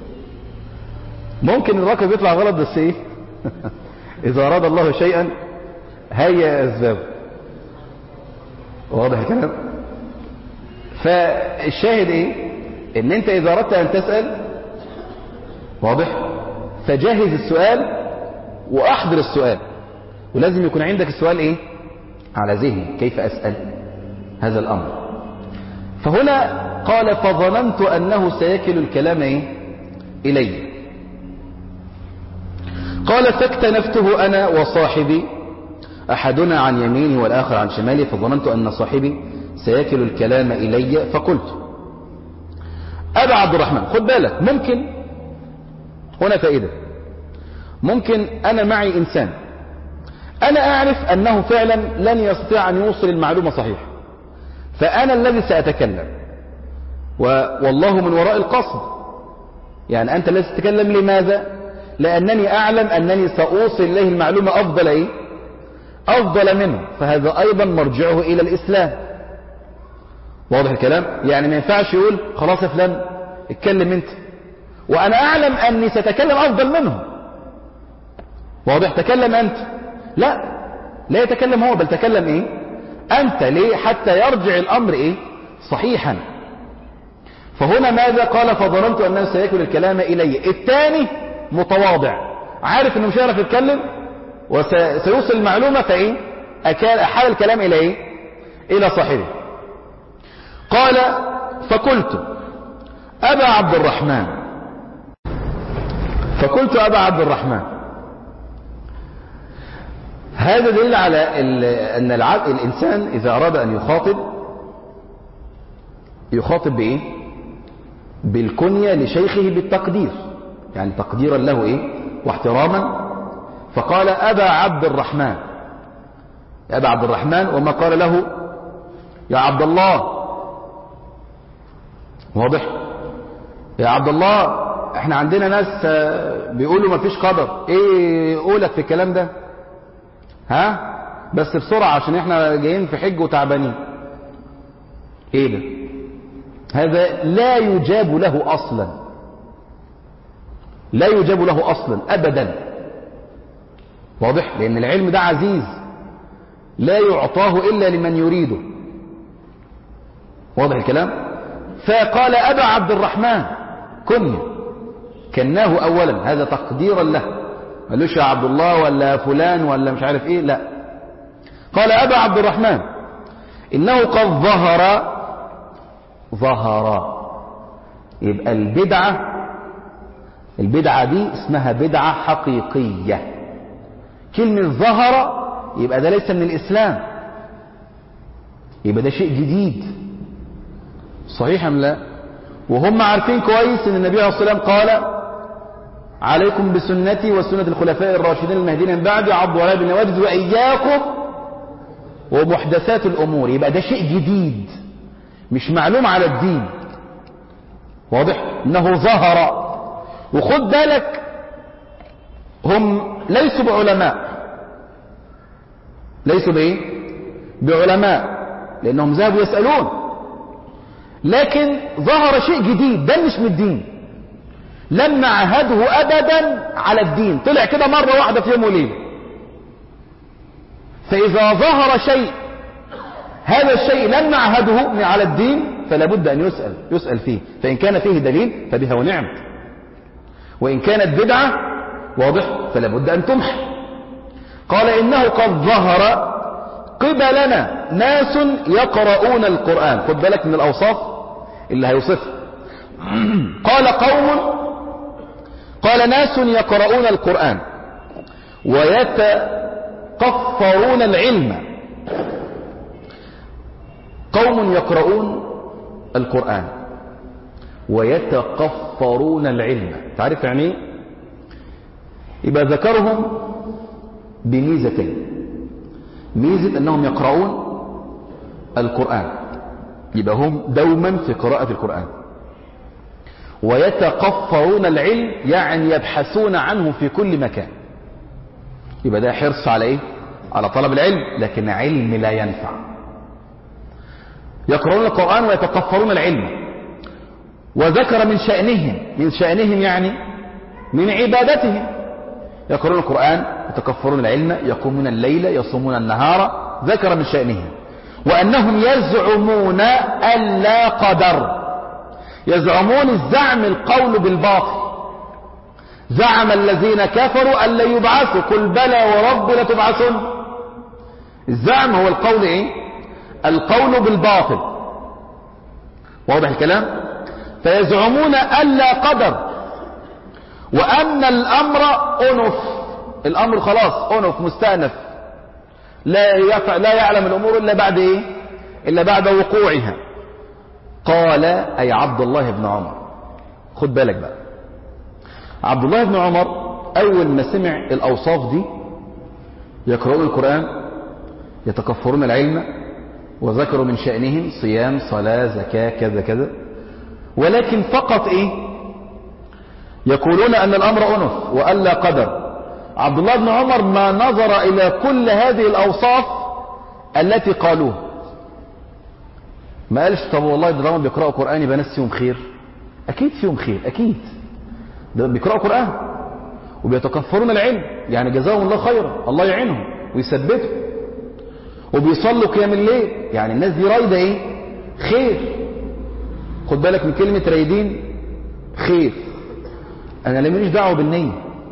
ممكن الرقم يطلع غلط، بس ايه؟ اذا اراد الله شيئا هيا اسبابه. واضح الكلام؟ فالشاهد ايه؟ ان انت اذا اردت ان تسال، واضح، فجهز السؤال واحضر السؤال، ولازم يكون عندك السؤال على ذهني، كيف اسال هذا الامر. فهنا قال: فظننت انه سيكل الكلام الي. قال: فاكتنفته انا وصاحبي، احدنا عن يمينه والاخر عن شماله، فظننت ان صاحبي سيكل الكلام الي، فقلت: ابا عبد الرحمن، خد بالك، ممكن هنا فائده، ممكن انا معي انسان انا اعرف انه فعلا لن يستطيع ان يوصل المعلومه صحيح، فانا الذي ساتكلم، والله من وراء القصد. يعني انت الذي تتكلم. لماذا؟ لانني اعلم انني ساوصل اليه المعلومه افضل منه، فهذا ايضا مرجعه الى الاسلام. واضح الكلام؟ يعني ما ينفعش يقول: خلاص يا فلان اتكلم انت، وانا اعلم اني ستكلم افضل منه. واضح؟ تكلم انت. لا يتكلم هو، بل تكلم انت. ليه؟ حتى يرجع الامر صحيحا. فهنا ماذا قال؟ فظننت أنه سيكل الكلام إلي. الثاني متواضع، عارف أنه مش هيعرف يتكلم وسيوصل المعلومة، فإيه أحال الكلام إلى إيه؟ إلى صاحبه. قال فقلت أبا عبد الرحمن، فقلت أبا عبد الرحمن. هذا دليل على أن الإنسان إذا أراد أن يخاطب بإيه؟ بالكنية لشيخه بالتقدير، يعني تقديرا له إيه؟ واحتراما. فقال أبا عبد الرحمن، يا أبا عبد الرحمن، وما قال له يا عبد الله. واضح؟ يا عبد الله، احنا عندنا ناس بيقولوا ما فيش قدر، ايه قولك في الكلام ده؟ ها بس بسرعة عشان احنا جايين في حج وتعبانين. ايه ده؟ هذا لا يجاب له اصلا، لا يجاب له اصلا ابدا. واضح؟ لان العلم ده عزيز لا يعطاه الا لمن يريده. واضح الكلام؟ فقال أبا عبد الرحمن كنية، كناه أولا، هذا تقديرا له، ما قالوش يا عبد الله ولا فلان ولا مش عارف إيه، لا، قال أبا عبد الرحمن إنه قد ظهر. يبقى البدعة دي اسمها بدعة حقيقية. كلمة ظهر يبقى ده ليس من الإسلام، يبقى ده شيء جديد. صحيح أم لا؟ وهم عارفين كويس ان النبي عليه الصلاة والسلام قال عليكم بسنتي وسنة الخلفاء الراشدين المهديين من بعدي عضوا عليها بالنواجذ وإياكم ومحدثات الأمور. يبقى ده شيء جديد مش معلوم على الدين. واضح؟ انه ظهر. وخد بالك هم ليسوا بعلماء، ليسوا بعلماء لأنهم ذهبوا يسألون، لكن ظهر شيء جديد، ده مش من الدين، لم نعهده أبدا على الدين، طلع كده مرة واحدة في يوم وليلة. فإذا ظهر شيء هذا الشيء لم نعهده على الدين فلا بد أن يسأل فيه، فإن كان فيه دليل فبها ونعمت، وإن كانت بدعة واضح فلا بد أن تمحى. قال إنه قد ظهر قبلنا ناس يقرؤون القرآن. خد بالك من الأوصاف اللي هيوصفها. قال ناس يقرؤون القرآن ويتقفرون العلم. قوم يقرؤون القرآن ويتقفرون العلم، تعرف يعني ايه؟ يبقى ذكرهم بميزتين. ميزة أنهم يقرؤون القرآن، يبقى هم دوما في قراءة القرآن. ويتقفرون العلم يعني يبحثون عنه في كل مكان، يبقى ده حرص على إيه؟ على طلب العلم، لكن علم لا ينفع. يقرؤون القرآن ويتقفرون العلم. وذكر من شأنهم يعني من عبادتهم. يقرؤون القرآن يتكفرون العلم، يقومون الليل، يصومون النهار. ذكر من شأنهم وأنهم يزعمون أن لا قدر. يزعمون الزعم القول بالباطل. زعم الذين كفروا أن لا يبعثوا، قل بلى ورب لتبعثن. الزعم هو القول ايه؟ القول بالباطل. واضح الكلام؟ فيزعمون أن لا قدر، وأن الأمر أنف. الأمر خلاص أنف مستأنف، لا يعلم الأمور إلا بعد إيه؟ إلا بعد وقوعها. قال أي عبد الله بن عمر. خد بالك بقى، عبد الله بن عمر أول ما سمع الأوصاف دي، يقرؤون القرآن، يتكفرون العلم، وذكروا من شأنهم صيام، صلاة، زكاة، كذا كذا، ولكن فقط إيه؟ يقولون أن الأمر أنف وألا قدر. عبد الله بن عمر ما نظر إلى كل هذه الأوصاف التي قالوها، ما قالش طب والله ده هم بيقرأوا قرآن يبقى ناس فيهم خير. أكيد فيهم خير، أكيد ده بيقرأوا قرآن وبيتكفرون العلم، يعني جزاهم الله خيرا، الله يعينهم ويثبتهم. وبيصلوا قيام الليل، يعني الناس دي رايدة إيه؟ خير. خد بالك من كلمة رايدين خير، أنا لا ماليش دعوة بالنية،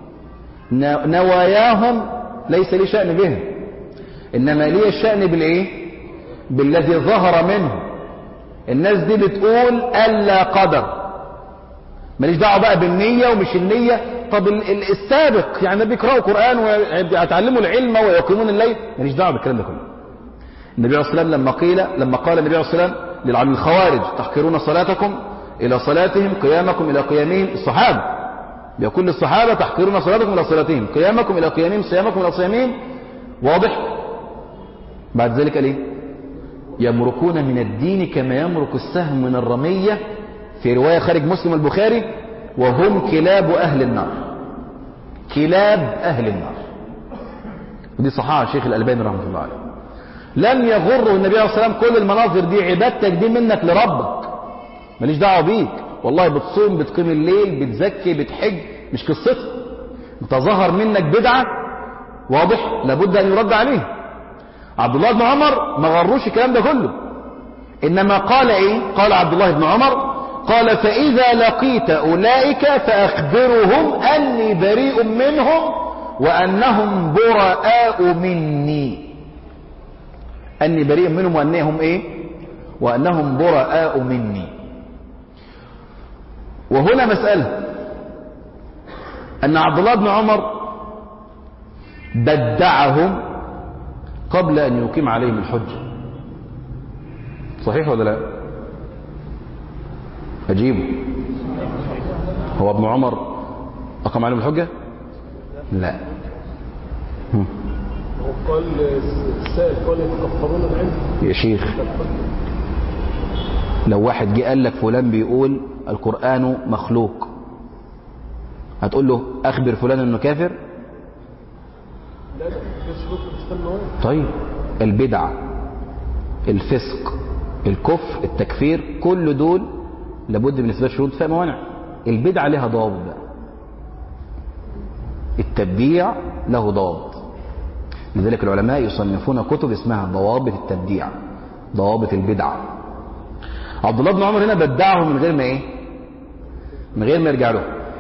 نواياهم ليس لي شأن بهم، إنما لي الشأن بالإيه؟ بالذي ظهر منه. الناس دي بتقول ألا قدر، ماليش دعوة بقى بالنية ومش النية. طب السابق يعني بيقرأوا قرآن ويتعلموا العلم ويقيمون الليل، ماليش دعوة بالكلام ده كله. النبي عليه الصلاة والسلام لما قال النبي عليه الصلاة والسلام عن الخوارج تحقرون صلاتكم إلى صلاتهم قيامكم إلى قيامهم، الصحابة بيقول للصحابة تحقرون صلاتكم إلى صلاتهم قيامكم إلى قيامهم صيامكم إلى صيامهم، واضح؟ بعد ذلك قال ايه؟ يمرقون من الدين كما يمرق السهم من الرمية، في رواية خارج مسلم البخاري، وهم كلاب أهل النار، كلاب أهل النار. ودي صحاح الشيخ الألباني رحمه الله عليه. لم يغره النبي عليه الصلاة والسلام كل المناظر دي، عبادتك دي منك لربك، ماليش دعوة بيك. والله بتصوم بتقيم الليل بتزكي بتحج، مش قصتك. انت ظهر منك بدعة، واضح، لابد أن يرد عليه. عبد الله بن عمر ما غروش الكلام ده كله، إنما قال إيه؟ قال عبد الله بن عمر قال فإذا لقيت أولئك فأخبرهم أني بريء منهم وأنهم براء مني. أني بريء منهم وأنهم إيه؟ وأنهم براء مني. وهنا مسألة أن عبد الله بن عمر بدعهم قبل أن يقيم عليهم الحجة، صحيح ولا لا؟ أجيبه. هو ابن عمر أقام عليهم الحجة؟ لا. قال السائل قال يتكفرون العلم. يا شيخ لو واحد جه قال لك فلان بيقول القرآن مخلوق، هتقول له أخبر فلان أنه كافر؟ لا طيب البدعة الفسق الكفر التكفير كل دول لابد من اثبات شروط فيها موانع. البدعة لها ضوابط بقى، التبديع له ضوابط، لذلك العلماء يصنفون كتب اسمها ضوابط التبديع، ضوابط البدعة. عبد الله بن عمر هنا بدعه من غير ما ايه؟ من غير ما يرجع له.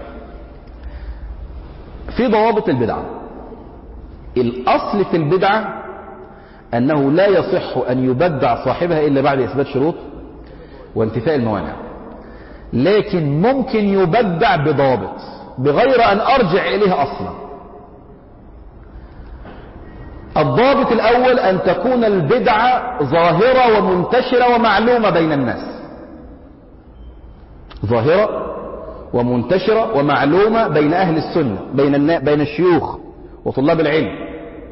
في ضوابط البدعة، الأصل في البدعة أنه لا يصح أن يبدع صاحبها إلا بعد إثبات شروط وانتفاء الموانع، لكن ممكن يبدع بضوابط بغير أن أرجع إليها أصلا. الضابط الأول أن تكون البدعة ظاهرة ومنتشرة ومعلومة بين الناس، ظاهرة ومنتشرة ومعلومة بين أهل السنة، بين الشيوخ وطلاب العلم.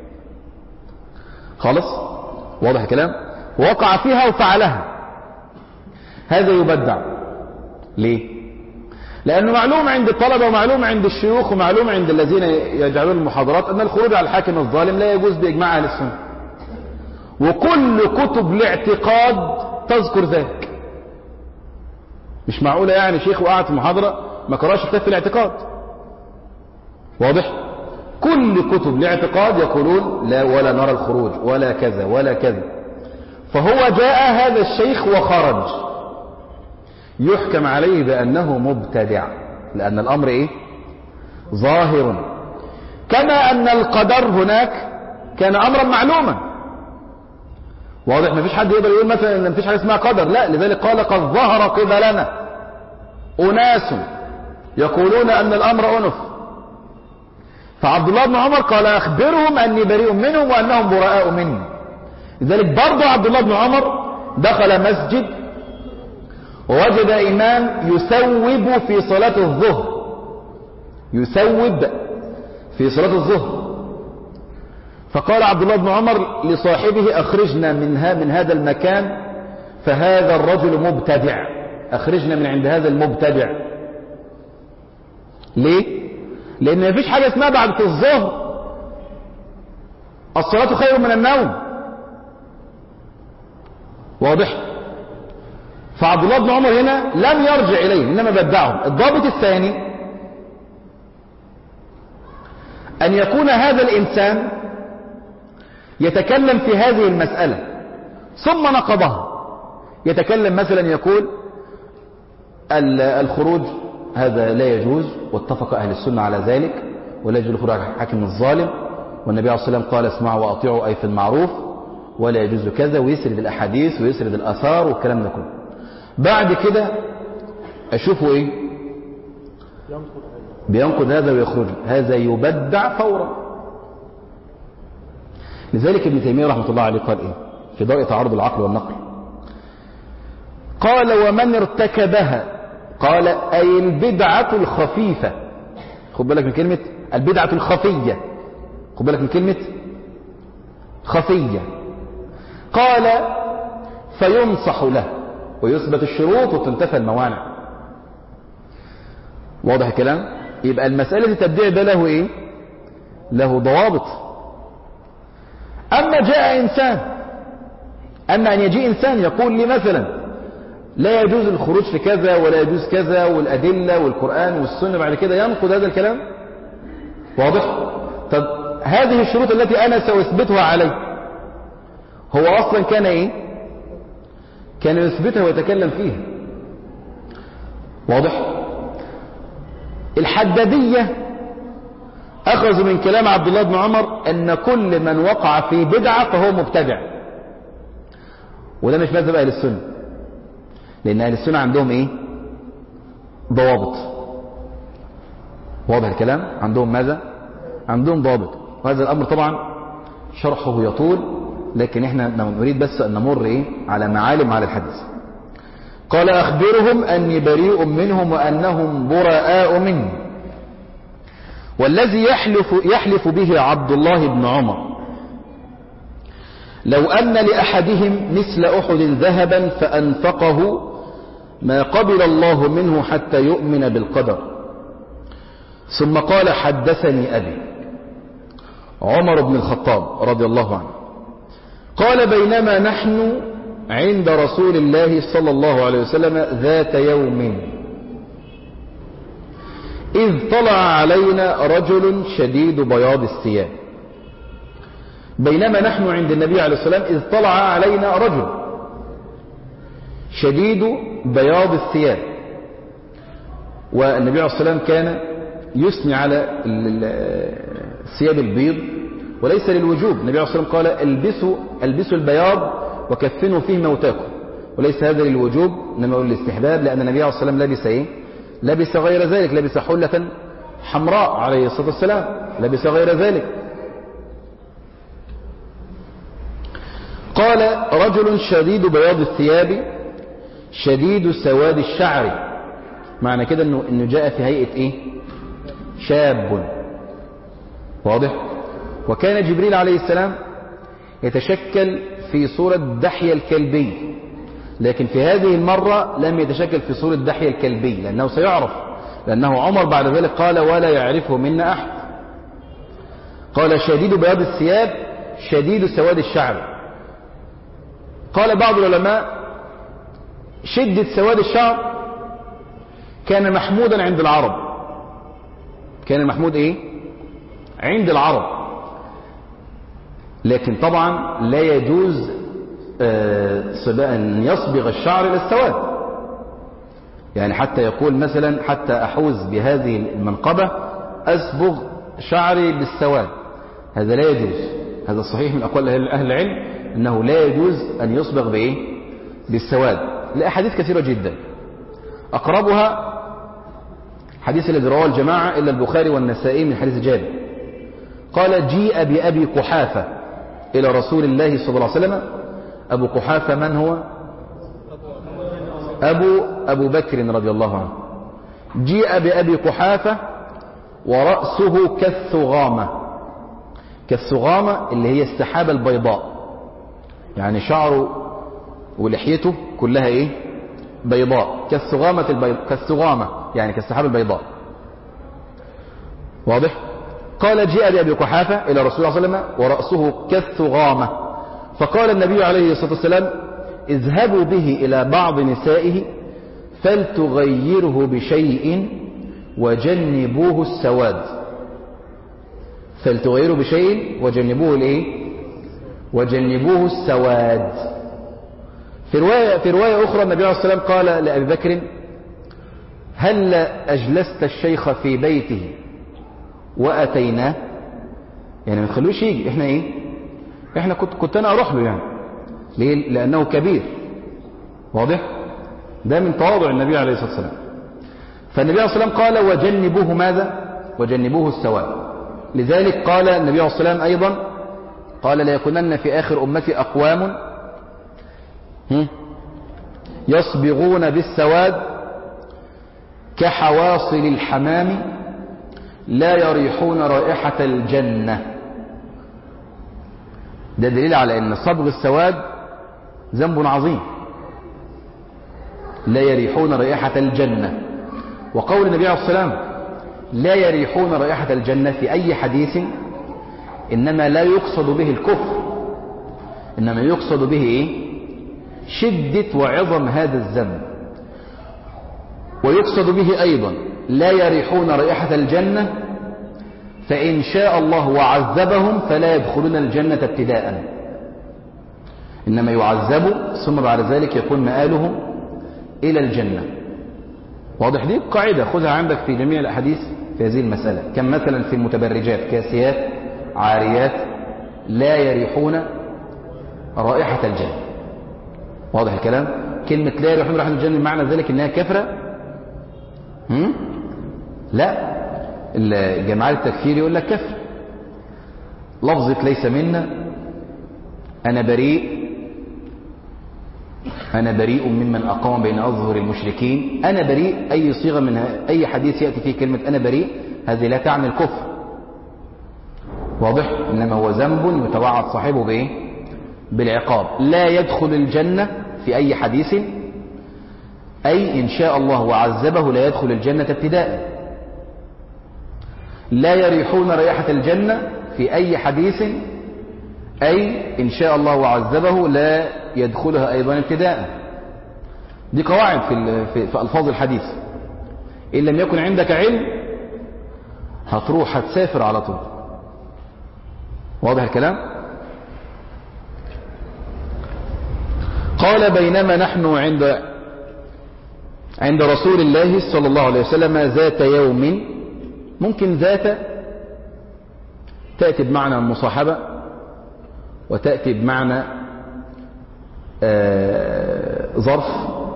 خلاص واضح الكلام؟ وقع فيها وفعلها، هذا يبدع. ليه؟ لأنه معلوم عند الطلبة ومعلوم عند الشيوخ ومعلوم عند الذين يجعلون المحاضرات أن الخروج على الحاكم الظالم لا يجوز بإجماع أهل السنة، وكل كتب الاعتقاد تذكر ذلك. مش معقولة يعني شيخ وقعت في المحاضرة ما قراش كتاب في الاعتقاد، واضح؟ كل كتب الاعتقاد يقولون لا ولا نرى الخروج ولا كذا ولا كذا. فهو جاء هذا الشيخ وخرج، يحكم عليه بأنه مبتدع، لأن الأمر إيه؟ ظاهر. كما أن القدر هناك كان أمرا معلوما، واضح؟ ما فيش حد يقدر يقول مثلا ان مفيش حاجة اسمها قدر، لا. لذلك قال قد ظهر قبلنا أناس يقولون أن الأمر أنف. فعبد الله بن عمر قال أخبرهم أني بريء منهم وأنهم براء مني. لذلك برضو عبد الله بن عمر دخل مسجد ووجد إمام يسوب في صلاة الظهر، يسوب في صلاة الظهر. فقال عبد الله بن عمر لصاحبه أخرجنا من هذا المكان، فهذا الرجل مبتدع، أخرجنا من عند هذا المبتدع. ليه؟ لأن ما فيش حاجة اسمها بعد الظهر الصلاة خير من النوم، واضح؟ فعبد الله بن عمر هنا لم يرجع إليه إنما بدعهم. الضابط الثاني أن يكون هذا الإنسان يتكلم في هذه المسألة ثم نقضها. يتكلم مثلا يقول الخروج هذا لا يجوز، واتفق أهل السنة على ذلك، ولا يجوز الخروج على الحاكم الظالم، والنبي عليه الصلاة والسلام قال اسمعوا وأطيعوا أي في المعروف، ولا يجوز كذا، ويسرد الأحاديث ويسرد الآثار والكلام ده كله. بعد كده أشوفه إيه؟ بينقض هذا ويخرج، هذا يبدع فورا. لذلك ابن تيمية رحمة الله عليه قال إيه في ضوء تعارض العقل والنقل؟ قال ومن ارتكبها، قال أي البدعة الخفيفة. خد بالك من كلمة البدعة الخفية، خد بالك من كلمة خفية. قال فينصح له ويثبت الشروط وتنتفى الموانع. واضح الكلام؟ يبقى المسألة التبديع ده له ايه؟ له ضوابط. اما جاء انسان، اما ان يجي انسان يقول لي مثلا لا يجوز الخروج في كذا ولا يجوز كذا والادلة والقرآن والسنة، بعد كده ينقض هذا الكلام. واضح؟ طب هذه الشروط التي انا سأثبتها عليه هو اصلا كان ايه؟ كان يثبتها ويتكلم فيها. واضح؟ الحدادية أخذوا من كلام عبد الله بن عمر أن كل من وقع في بدعة فهو مبتدع، وده مش مذهب أهل السنة، لأن أهل السنة عندهم إيه؟ ضوابط. واضح الكلام؟ عندهم ماذا؟ عندهم ضوابط. وهذا الأمر طبعا شرحه يطول، لكن احنا نريد بس أن نمر إيه؟ على معالم على الحديث. قال أخبرهم أني بريء منهم وأنهم براء مني. والذي يحلف به عبد الله بن عمر لو أن لأحدهم مثل أحد ذهبا فأنفقه ما قبل الله منه حتى يؤمن بالقدر. ثم قال حدثني أبي عمر بن الخطاب رضي الله عنه قال بينما نحن عند رسول الله صلى الله عليه وسلم ذات يوم إذ طلع علينا رجل شديد بياض الثياب. بينما نحن عند النبي عليه الصلاة والسلام إذ طلع علينا رجل شديد بياض الثياب. والنبي عليه الصلاة والسلام كان يثني على الثياب البيض وليس للوجوب. النبي عليه الصلاة والسلام قال البسوا البياض وكفنوا فيه موتاكم، وليس هذا للوجوب إنما للاستحباب، لأن النبي عليه الصلاة والسلام لبس إيه؟ لبس غير ذلك، لبس حلة حمراء عليه الصلاة والسلام، لبس غير ذلك. قال رجل شديد بياض الثياب شديد سواد الشعر، معنى كده إنه جاء في هيئة إيه؟ شاب. واضح؟ وكان جبريل عليه السلام يتشكل في صورة دحية الكلبي، لكن في هذه المرة لم يتشكل في صورة دحية الكلبي، لأنه سيعرف، لأنه عمر بعد ذلك قال ولا يعرفه منا أحد. قال شديد بياض الثياب شديد سواد الشعر. قال بعض العلماء شدة سواد الشعر كان محمودا عند العرب. كان محمود إيه؟ عند العرب، لكن طبعا لا يجوز أن يصبغ الشعر إلى السواد، يعني حتى يقول مثلا حتى أحوز بهذه المنقبة أصبغ شعري بالسواد، هذا لا يجوز. هذا الصحيح من أقوال أهل العلم أنه لا يجوز أن يصبغ بإيه؟ بالسواد، لأحاديث كثيرة جدا. أقربها حديث الذي رواه الجماعة إلا البخاري والنسائي من حديث جابر قال جيء بأبي قحافة إلى رسول الله صلى الله عليه وسلم. أبو قحافة من هو؟ أبو بكر رضي الله عنه. جيء بأبي قحافة ورأسه كالثغامة. كالثغامة اللي هي السحابة البيضاء، يعني شعره ولحيته كلها إيه؟ بيضاء. كالثغامة يعني كالسحابة البيضاء. واضح؟ قال جاء بأبي قحافة إلى رسول الله صلى الله عليه وسلم ورأسه كالثغامة، فقال النبي عليه الصلاة والسلام اذهبوا به إلى بعض نسائه فلتغيره بشيء وجنبوه السواد. فلتغيره بشيء وجنبوه الايه؟ وجنبوه السواد. في رواية أخرى النبي عليه الصلاة والسلام قال لأبي بكر هل أجلست الشيخ في بيته وأتيناه؟ يعني ما تخلوش يجي. احنا ايه؟ احنا كنت انا اروح له يعني. ليه؟ لأنه كبير. واضح؟ ده من تواضع النبي عليه الصلاة والسلام. فالنبي عليه الصلاة والسلام قال وجنبوه ماذا؟ وجنبوه السواد. لذلك قال النبي عليه الصلاة والسلام أيضا قال لا يكونن في آخر أمتي أقوام يصبغون بالسواد كحواصل الحمام لا يريحون رائحة الجنة. ده دليل على أن صبغ السواد ذنب عظيم. لا يريحون رائحة الجنة. وقول النبي عليه الصلاة والسلام لا يريحون رائحة الجنة في أي حديث إنما لا يقصد به الكفر، إنما يقصد به إيه؟ شدة وعظم هذا الذنب. ويقصد به أيضا لا يريحون رائحة الجنة فإن شاء الله وعذبهم فلا يدخلون الجنة ابتداء، إنما يعذبوا ثم بعد ذلك يكون مآلهم إلى الجنة. واضح؟ دي قاعدة خذها عندك في جميع الأحاديث في هذه المسألة. كم مثلا في المتبرجات كاسيات عاريات لا يريحون رائحة الجنة. واضح الكلام؟ كلمة لا يريحون رائحة الجنة معنى ذلك إنها كفرة؟ لا، الجماعات التكفير يقول لك كفر. لفظة ليس منا، أنا بريء ممن أقام بين أظهر المشركين. أنا بريء أي صيغة من أي حديث يأتي فيه كلمة أنا بريء هذه لا تعني الكفر. واضح؟ إنما هو ذنب يتوعد صاحبه بإيه؟ بالعقاب. لا يدخل الجنة في أي حديث أي إن شاء الله وعذبه لا يدخل الجنة ابتداء. لا يريحون رائحة الجنة في أي حديث أي إن شاء الله وعذبه لا يدخلها أيضا ابتداء. دي قواعد في ألفاظ الحديث. إن لم يكن عندك علم هتروح هتسافر على طول. واضح الكلام؟ قال بينما نحن عند رسول الله صلى الله عليه وسلم ذات يوم. ممكن ذات تأتي بمعنى المصاحبة وتأتي بمعنى ظرف.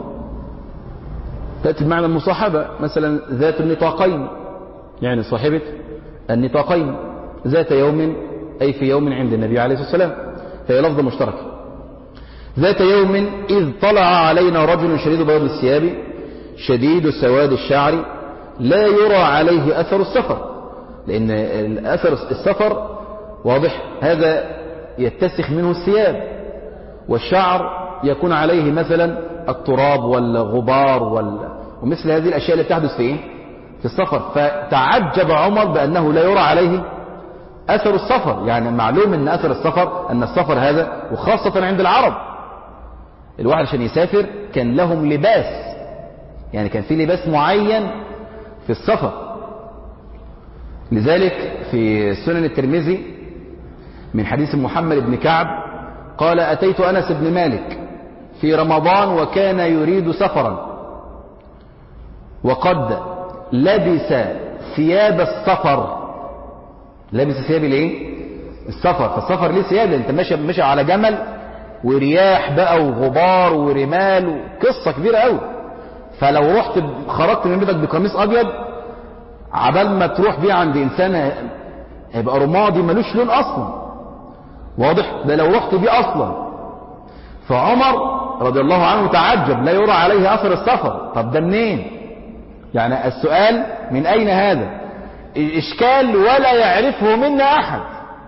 تأتي بمعنى المصاحبة مثلا ذات النطاقين، يعني صاحبة النطاقين. ذات يوم أي في يوم عند النبي عليه الصلاة والسلام، فهي لفظة مشتركة. ذات يوم إذ طلع علينا رجل شديد بياض الثياب شديد سواد الشعر لا يرى عليه أثر السفر، لأن أثر السفر واضح هذا يتسخ منه الثياب، والشعر يكون عليه مثلا التراب والغبار ومثل هذه الأشياء اللي تحدث في في السفر. فتعجب عمر بأنه لا يرى عليه أثر السفر. يعني معلوم أن أثر السفر أن السفر هذا وخاصة عند العرب الواحد عشان يسافر كان لهم لباس، يعني كان في لباس معين في السفر. لذلك في سنن الترمذي من حديث محمد بن كعب قال أتيت أنس بن مالك في رمضان وكان يريد سفرا وقد لبس ثياب السفر. لبس ثياب الايه؟ السفر. فالسفر ليه ثياب، انت ماشي على جمل ورياح بقى وغبار ورمال وقصة كبيرة قوي. فلو رحت خرجت من بيتك بقميص ابيض عبال ما تروح بيه عند انسان هيبقى رمادي ملوش لون اصلا. واضح؟ ده لو رحت بيه اصلا. فعمر رضي الله عنه تعجب لا يرى عليه اثر السفر. طب ده منين؟ يعني السؤال من اين هذا؟ اشكال ولا يعرفه منا احد.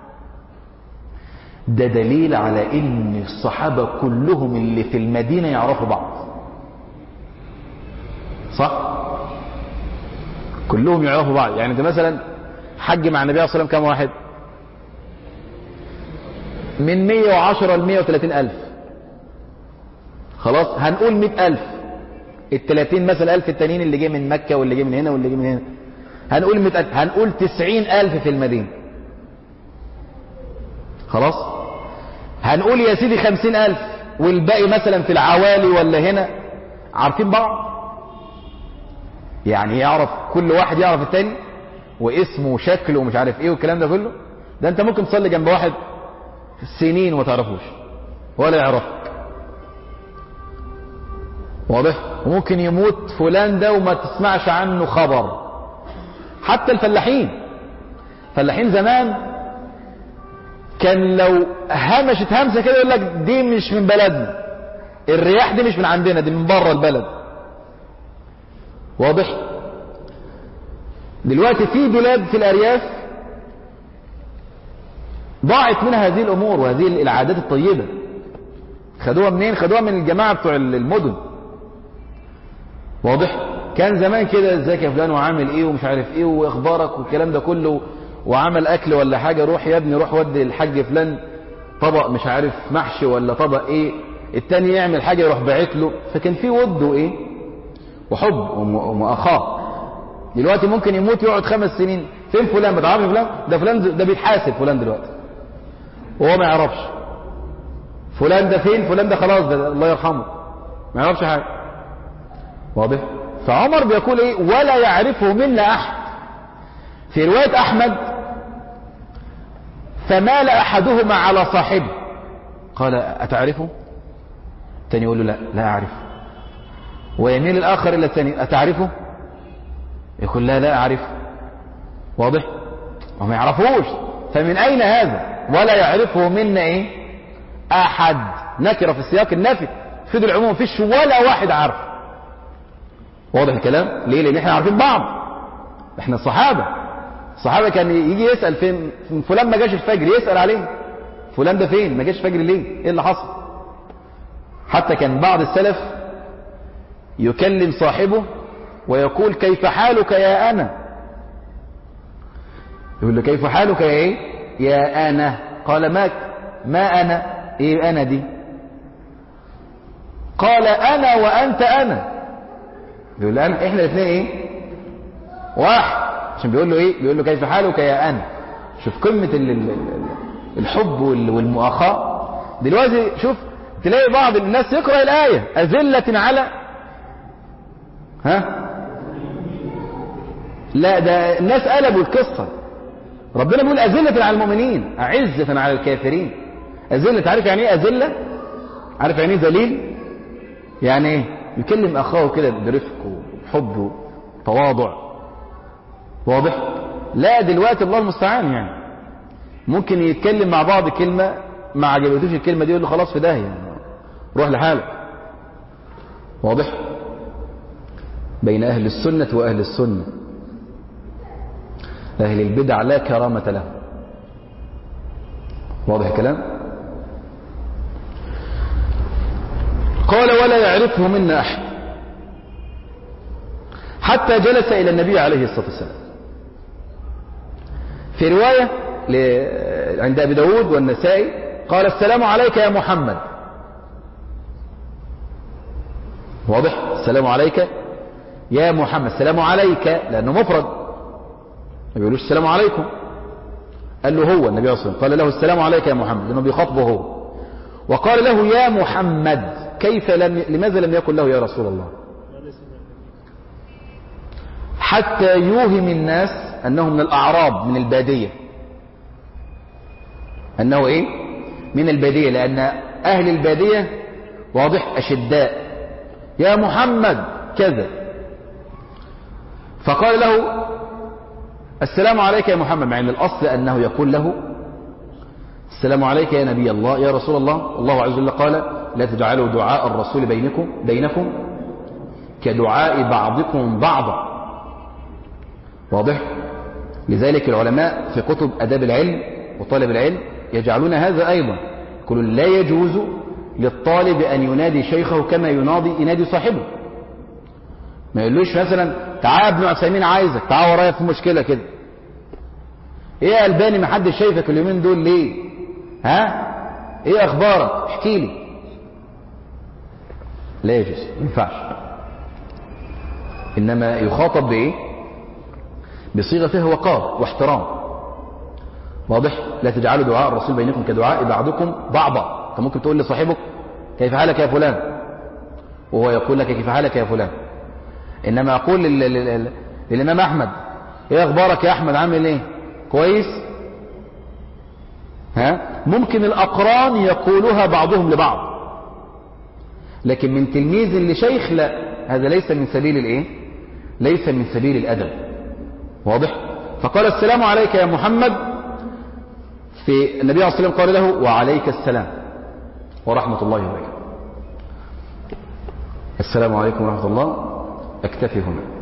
ده دليل على ان الصحابة كلهم اللي في المدينة يعرفوا بعض. صح؟ كلهم يعرفوا بعض. يعني انت مثلا حج مع النبي صلى الله عليه وسلم كم واحد؟ من 110 ل 130 ألف. خلاص هنقول 100 ألف. ال30 مثلا ألف التانيين اللي جاي من مكة واللي جاي من هنا واللي جاي من هنا هنقول 100 ألف. هنقول 90 ألف في المدينة. خلاص هنقول يا سيدي 50 ألف والباقي مثلا في العوالي ولا هنا عارفين بعض. يعني يعرف كل واحد يعرف التاني واسمه وشكله ومش عارف ايه والكلام ده كله. ده انت ممكن تصلي جنب واحد سنين وما تعرفوش ولا يعرفك. واضح؟ وممكن يموت فلان ده وما تسمعش عنه خبر. حتى الفلاحين زمان كان لو همشت همسة كده يقول لك دي مش من بلدنا، الرياح دي مش من عندنا، دي من بره البلد. واضح؟ دلوقتي في بلاد في الأرياف ضاعت منها هذه الأمور وهذه العادات الطيبة. خدوها منين؟ خدوها من الجماعة بتوع المدن. واضح؟ كان زمان كده ازيك يا فلان وعامل ايه ومش عارف ايه واخبارك والكلام ده كله، وعمل اكل ولا حاجة، روح يا ابني روح ودي الحاج فلان طبق مش عارف محشي ولا طبق ايه، التاني يعمل حاجة يروح باعت له. فكان في ود وايه وحب ومؤاخاة. دلوقتي ممكن يموت يقعد 5 سنين، فين فلان؟ بتعرف فلان ده بيتحاسب فلان دلوقتي وهو ما يعرفش فلان ده فين، فلان ده خلاص ده الله يرحمه ما يعرفش حاجة. واضح؟ فعمر بيقول ايه؟ ولا يعرفه منا احد. في رواية احمد فمال احدهما على صاحبه قال اتعرفه؟ الثاني يقول له لا اعرفه. ويميل الاخر الى الثاني اتعرفه؟ يقول لا اعرفه. واضح؟ وما يعرفوش. فمن اين هذا؟ ولا يعرفه منا ايه احد. نكره في السياق النفي تفيد العموم، مفيش ولا واحد عارف. واضح الكلام؟ ليه؟ لان احنا عارفين بعض، احنا الصحابه كان يجي يسال فين فلان ما جاش الفجر، يسال عليه فلان ده فين ما جاش الفجر ليه، ايه اللي حصل. حتى كان بعض السلف يكلم صاحبه ويقول كيف حالك يا انا، يقول له كيف حالك يا ايه يا انا، قال ما انا ايه انا دي، قال انا وانت انا، بيقول له احنا الاثنين ايه واحد، عشان بيقول له ايه، بيقول له كيف حالك يا انا. شوف قمة الحب والمؤاخاة. دلوقتي شوف تلاقي بعض الناس يقرأ الآية أذلة على لا ده الناس قلبوا القصة. ربنا بيقول أذلة على المؤمنين أعزة على الكافرين. أذلة، عارف يعني ايه أذلة؟ عارف يعني ايه ذليل؟ يعني ايه؟ يكلم أخاه كده برفق وحب وتواضع. واضح؟ لا دلوقتي الله المستعان، يعني ممكن يتكلم مع بعض كلمة ما عجبتوش الكلمة دي يقول له خلاص في داهية روح لحالك. واضح؟ بين أهل السنة وأهل السنة. أهل البدع لا كرامة له. واضح الكلام؟ قال ولا يعرفه منا أحد حتى جلس إلى النبي عليه الصلاة والسلام. في رواية عند أبي داود والنسائي قال السلام عليك يا محمد. واضح؟ السلام عليك يا محمد، السلام عليك لأنه مفرد، ما بيقولوش السلام عليكم. قال له هو النبي صلى الله عليه وسلم قال له السلام عليك يا محمد لأنه بيخاطبه هو. وقال له يا محمد لماذا لم يقل له يا رسول الله؟ حتى يوهم الناس أنه من الأعراب من البادية، أنه إيه؟ من البادية، لأن أهل البادية واضح أشداء، يا محمد كذا. فقال له السلام عليك يا محمد، مع أن الأصل أنه يقول له السلام عليك يا نبي الله يا رسول الله. الله عز وجل قال لا تجعلوا دعاء الرسول بينكم كدعاء بعضكم بعضا. واضح؟ لذلك العلماء في كتب أداب العلم وطالب العلم يجعلون هذا أيضا، يقولون لا يجوز للطالب أن ينادي شيخه كما ينادي صاحبه. ما يقولوش مثلا تعال ابن عثيمين عايزك، تعال ورايا في مشكلة كده، ايه يا ألباني ما حدش شايفك اليومين دول ليه؟ ايه اخبارك؟ احكي لي. لا يجوز، ما ينفعش. انما يخاطب بايه؟ بصيغة فيها وقار واحترام. واضح؟ لا تجعلوا دعاء الرسول بينكم كدعاء بعضكم بعضا. انت ممكن تقول لصاحبك كيف حالك يا فلان، وهو يقول لك كيف حالك يا فلان. إنما أقول للإمام أحمد إيه أخبارك يا أحمد، عامل إيه، كويس؟ ممكن الأقران يقولها بعضهم لبعض، لكن من تلميذ لشيخ لا، هذا ليس من سبيل الإيه؟ ليس من سبيل الأدب. واضح؟ فقال السلام عليك يا محمد، في النبي عليه الصلاة والسلام قال له وعليك السلام ورحمة الله وبركاته. السلام عليكم ورحمة الله. أكتفي هنا.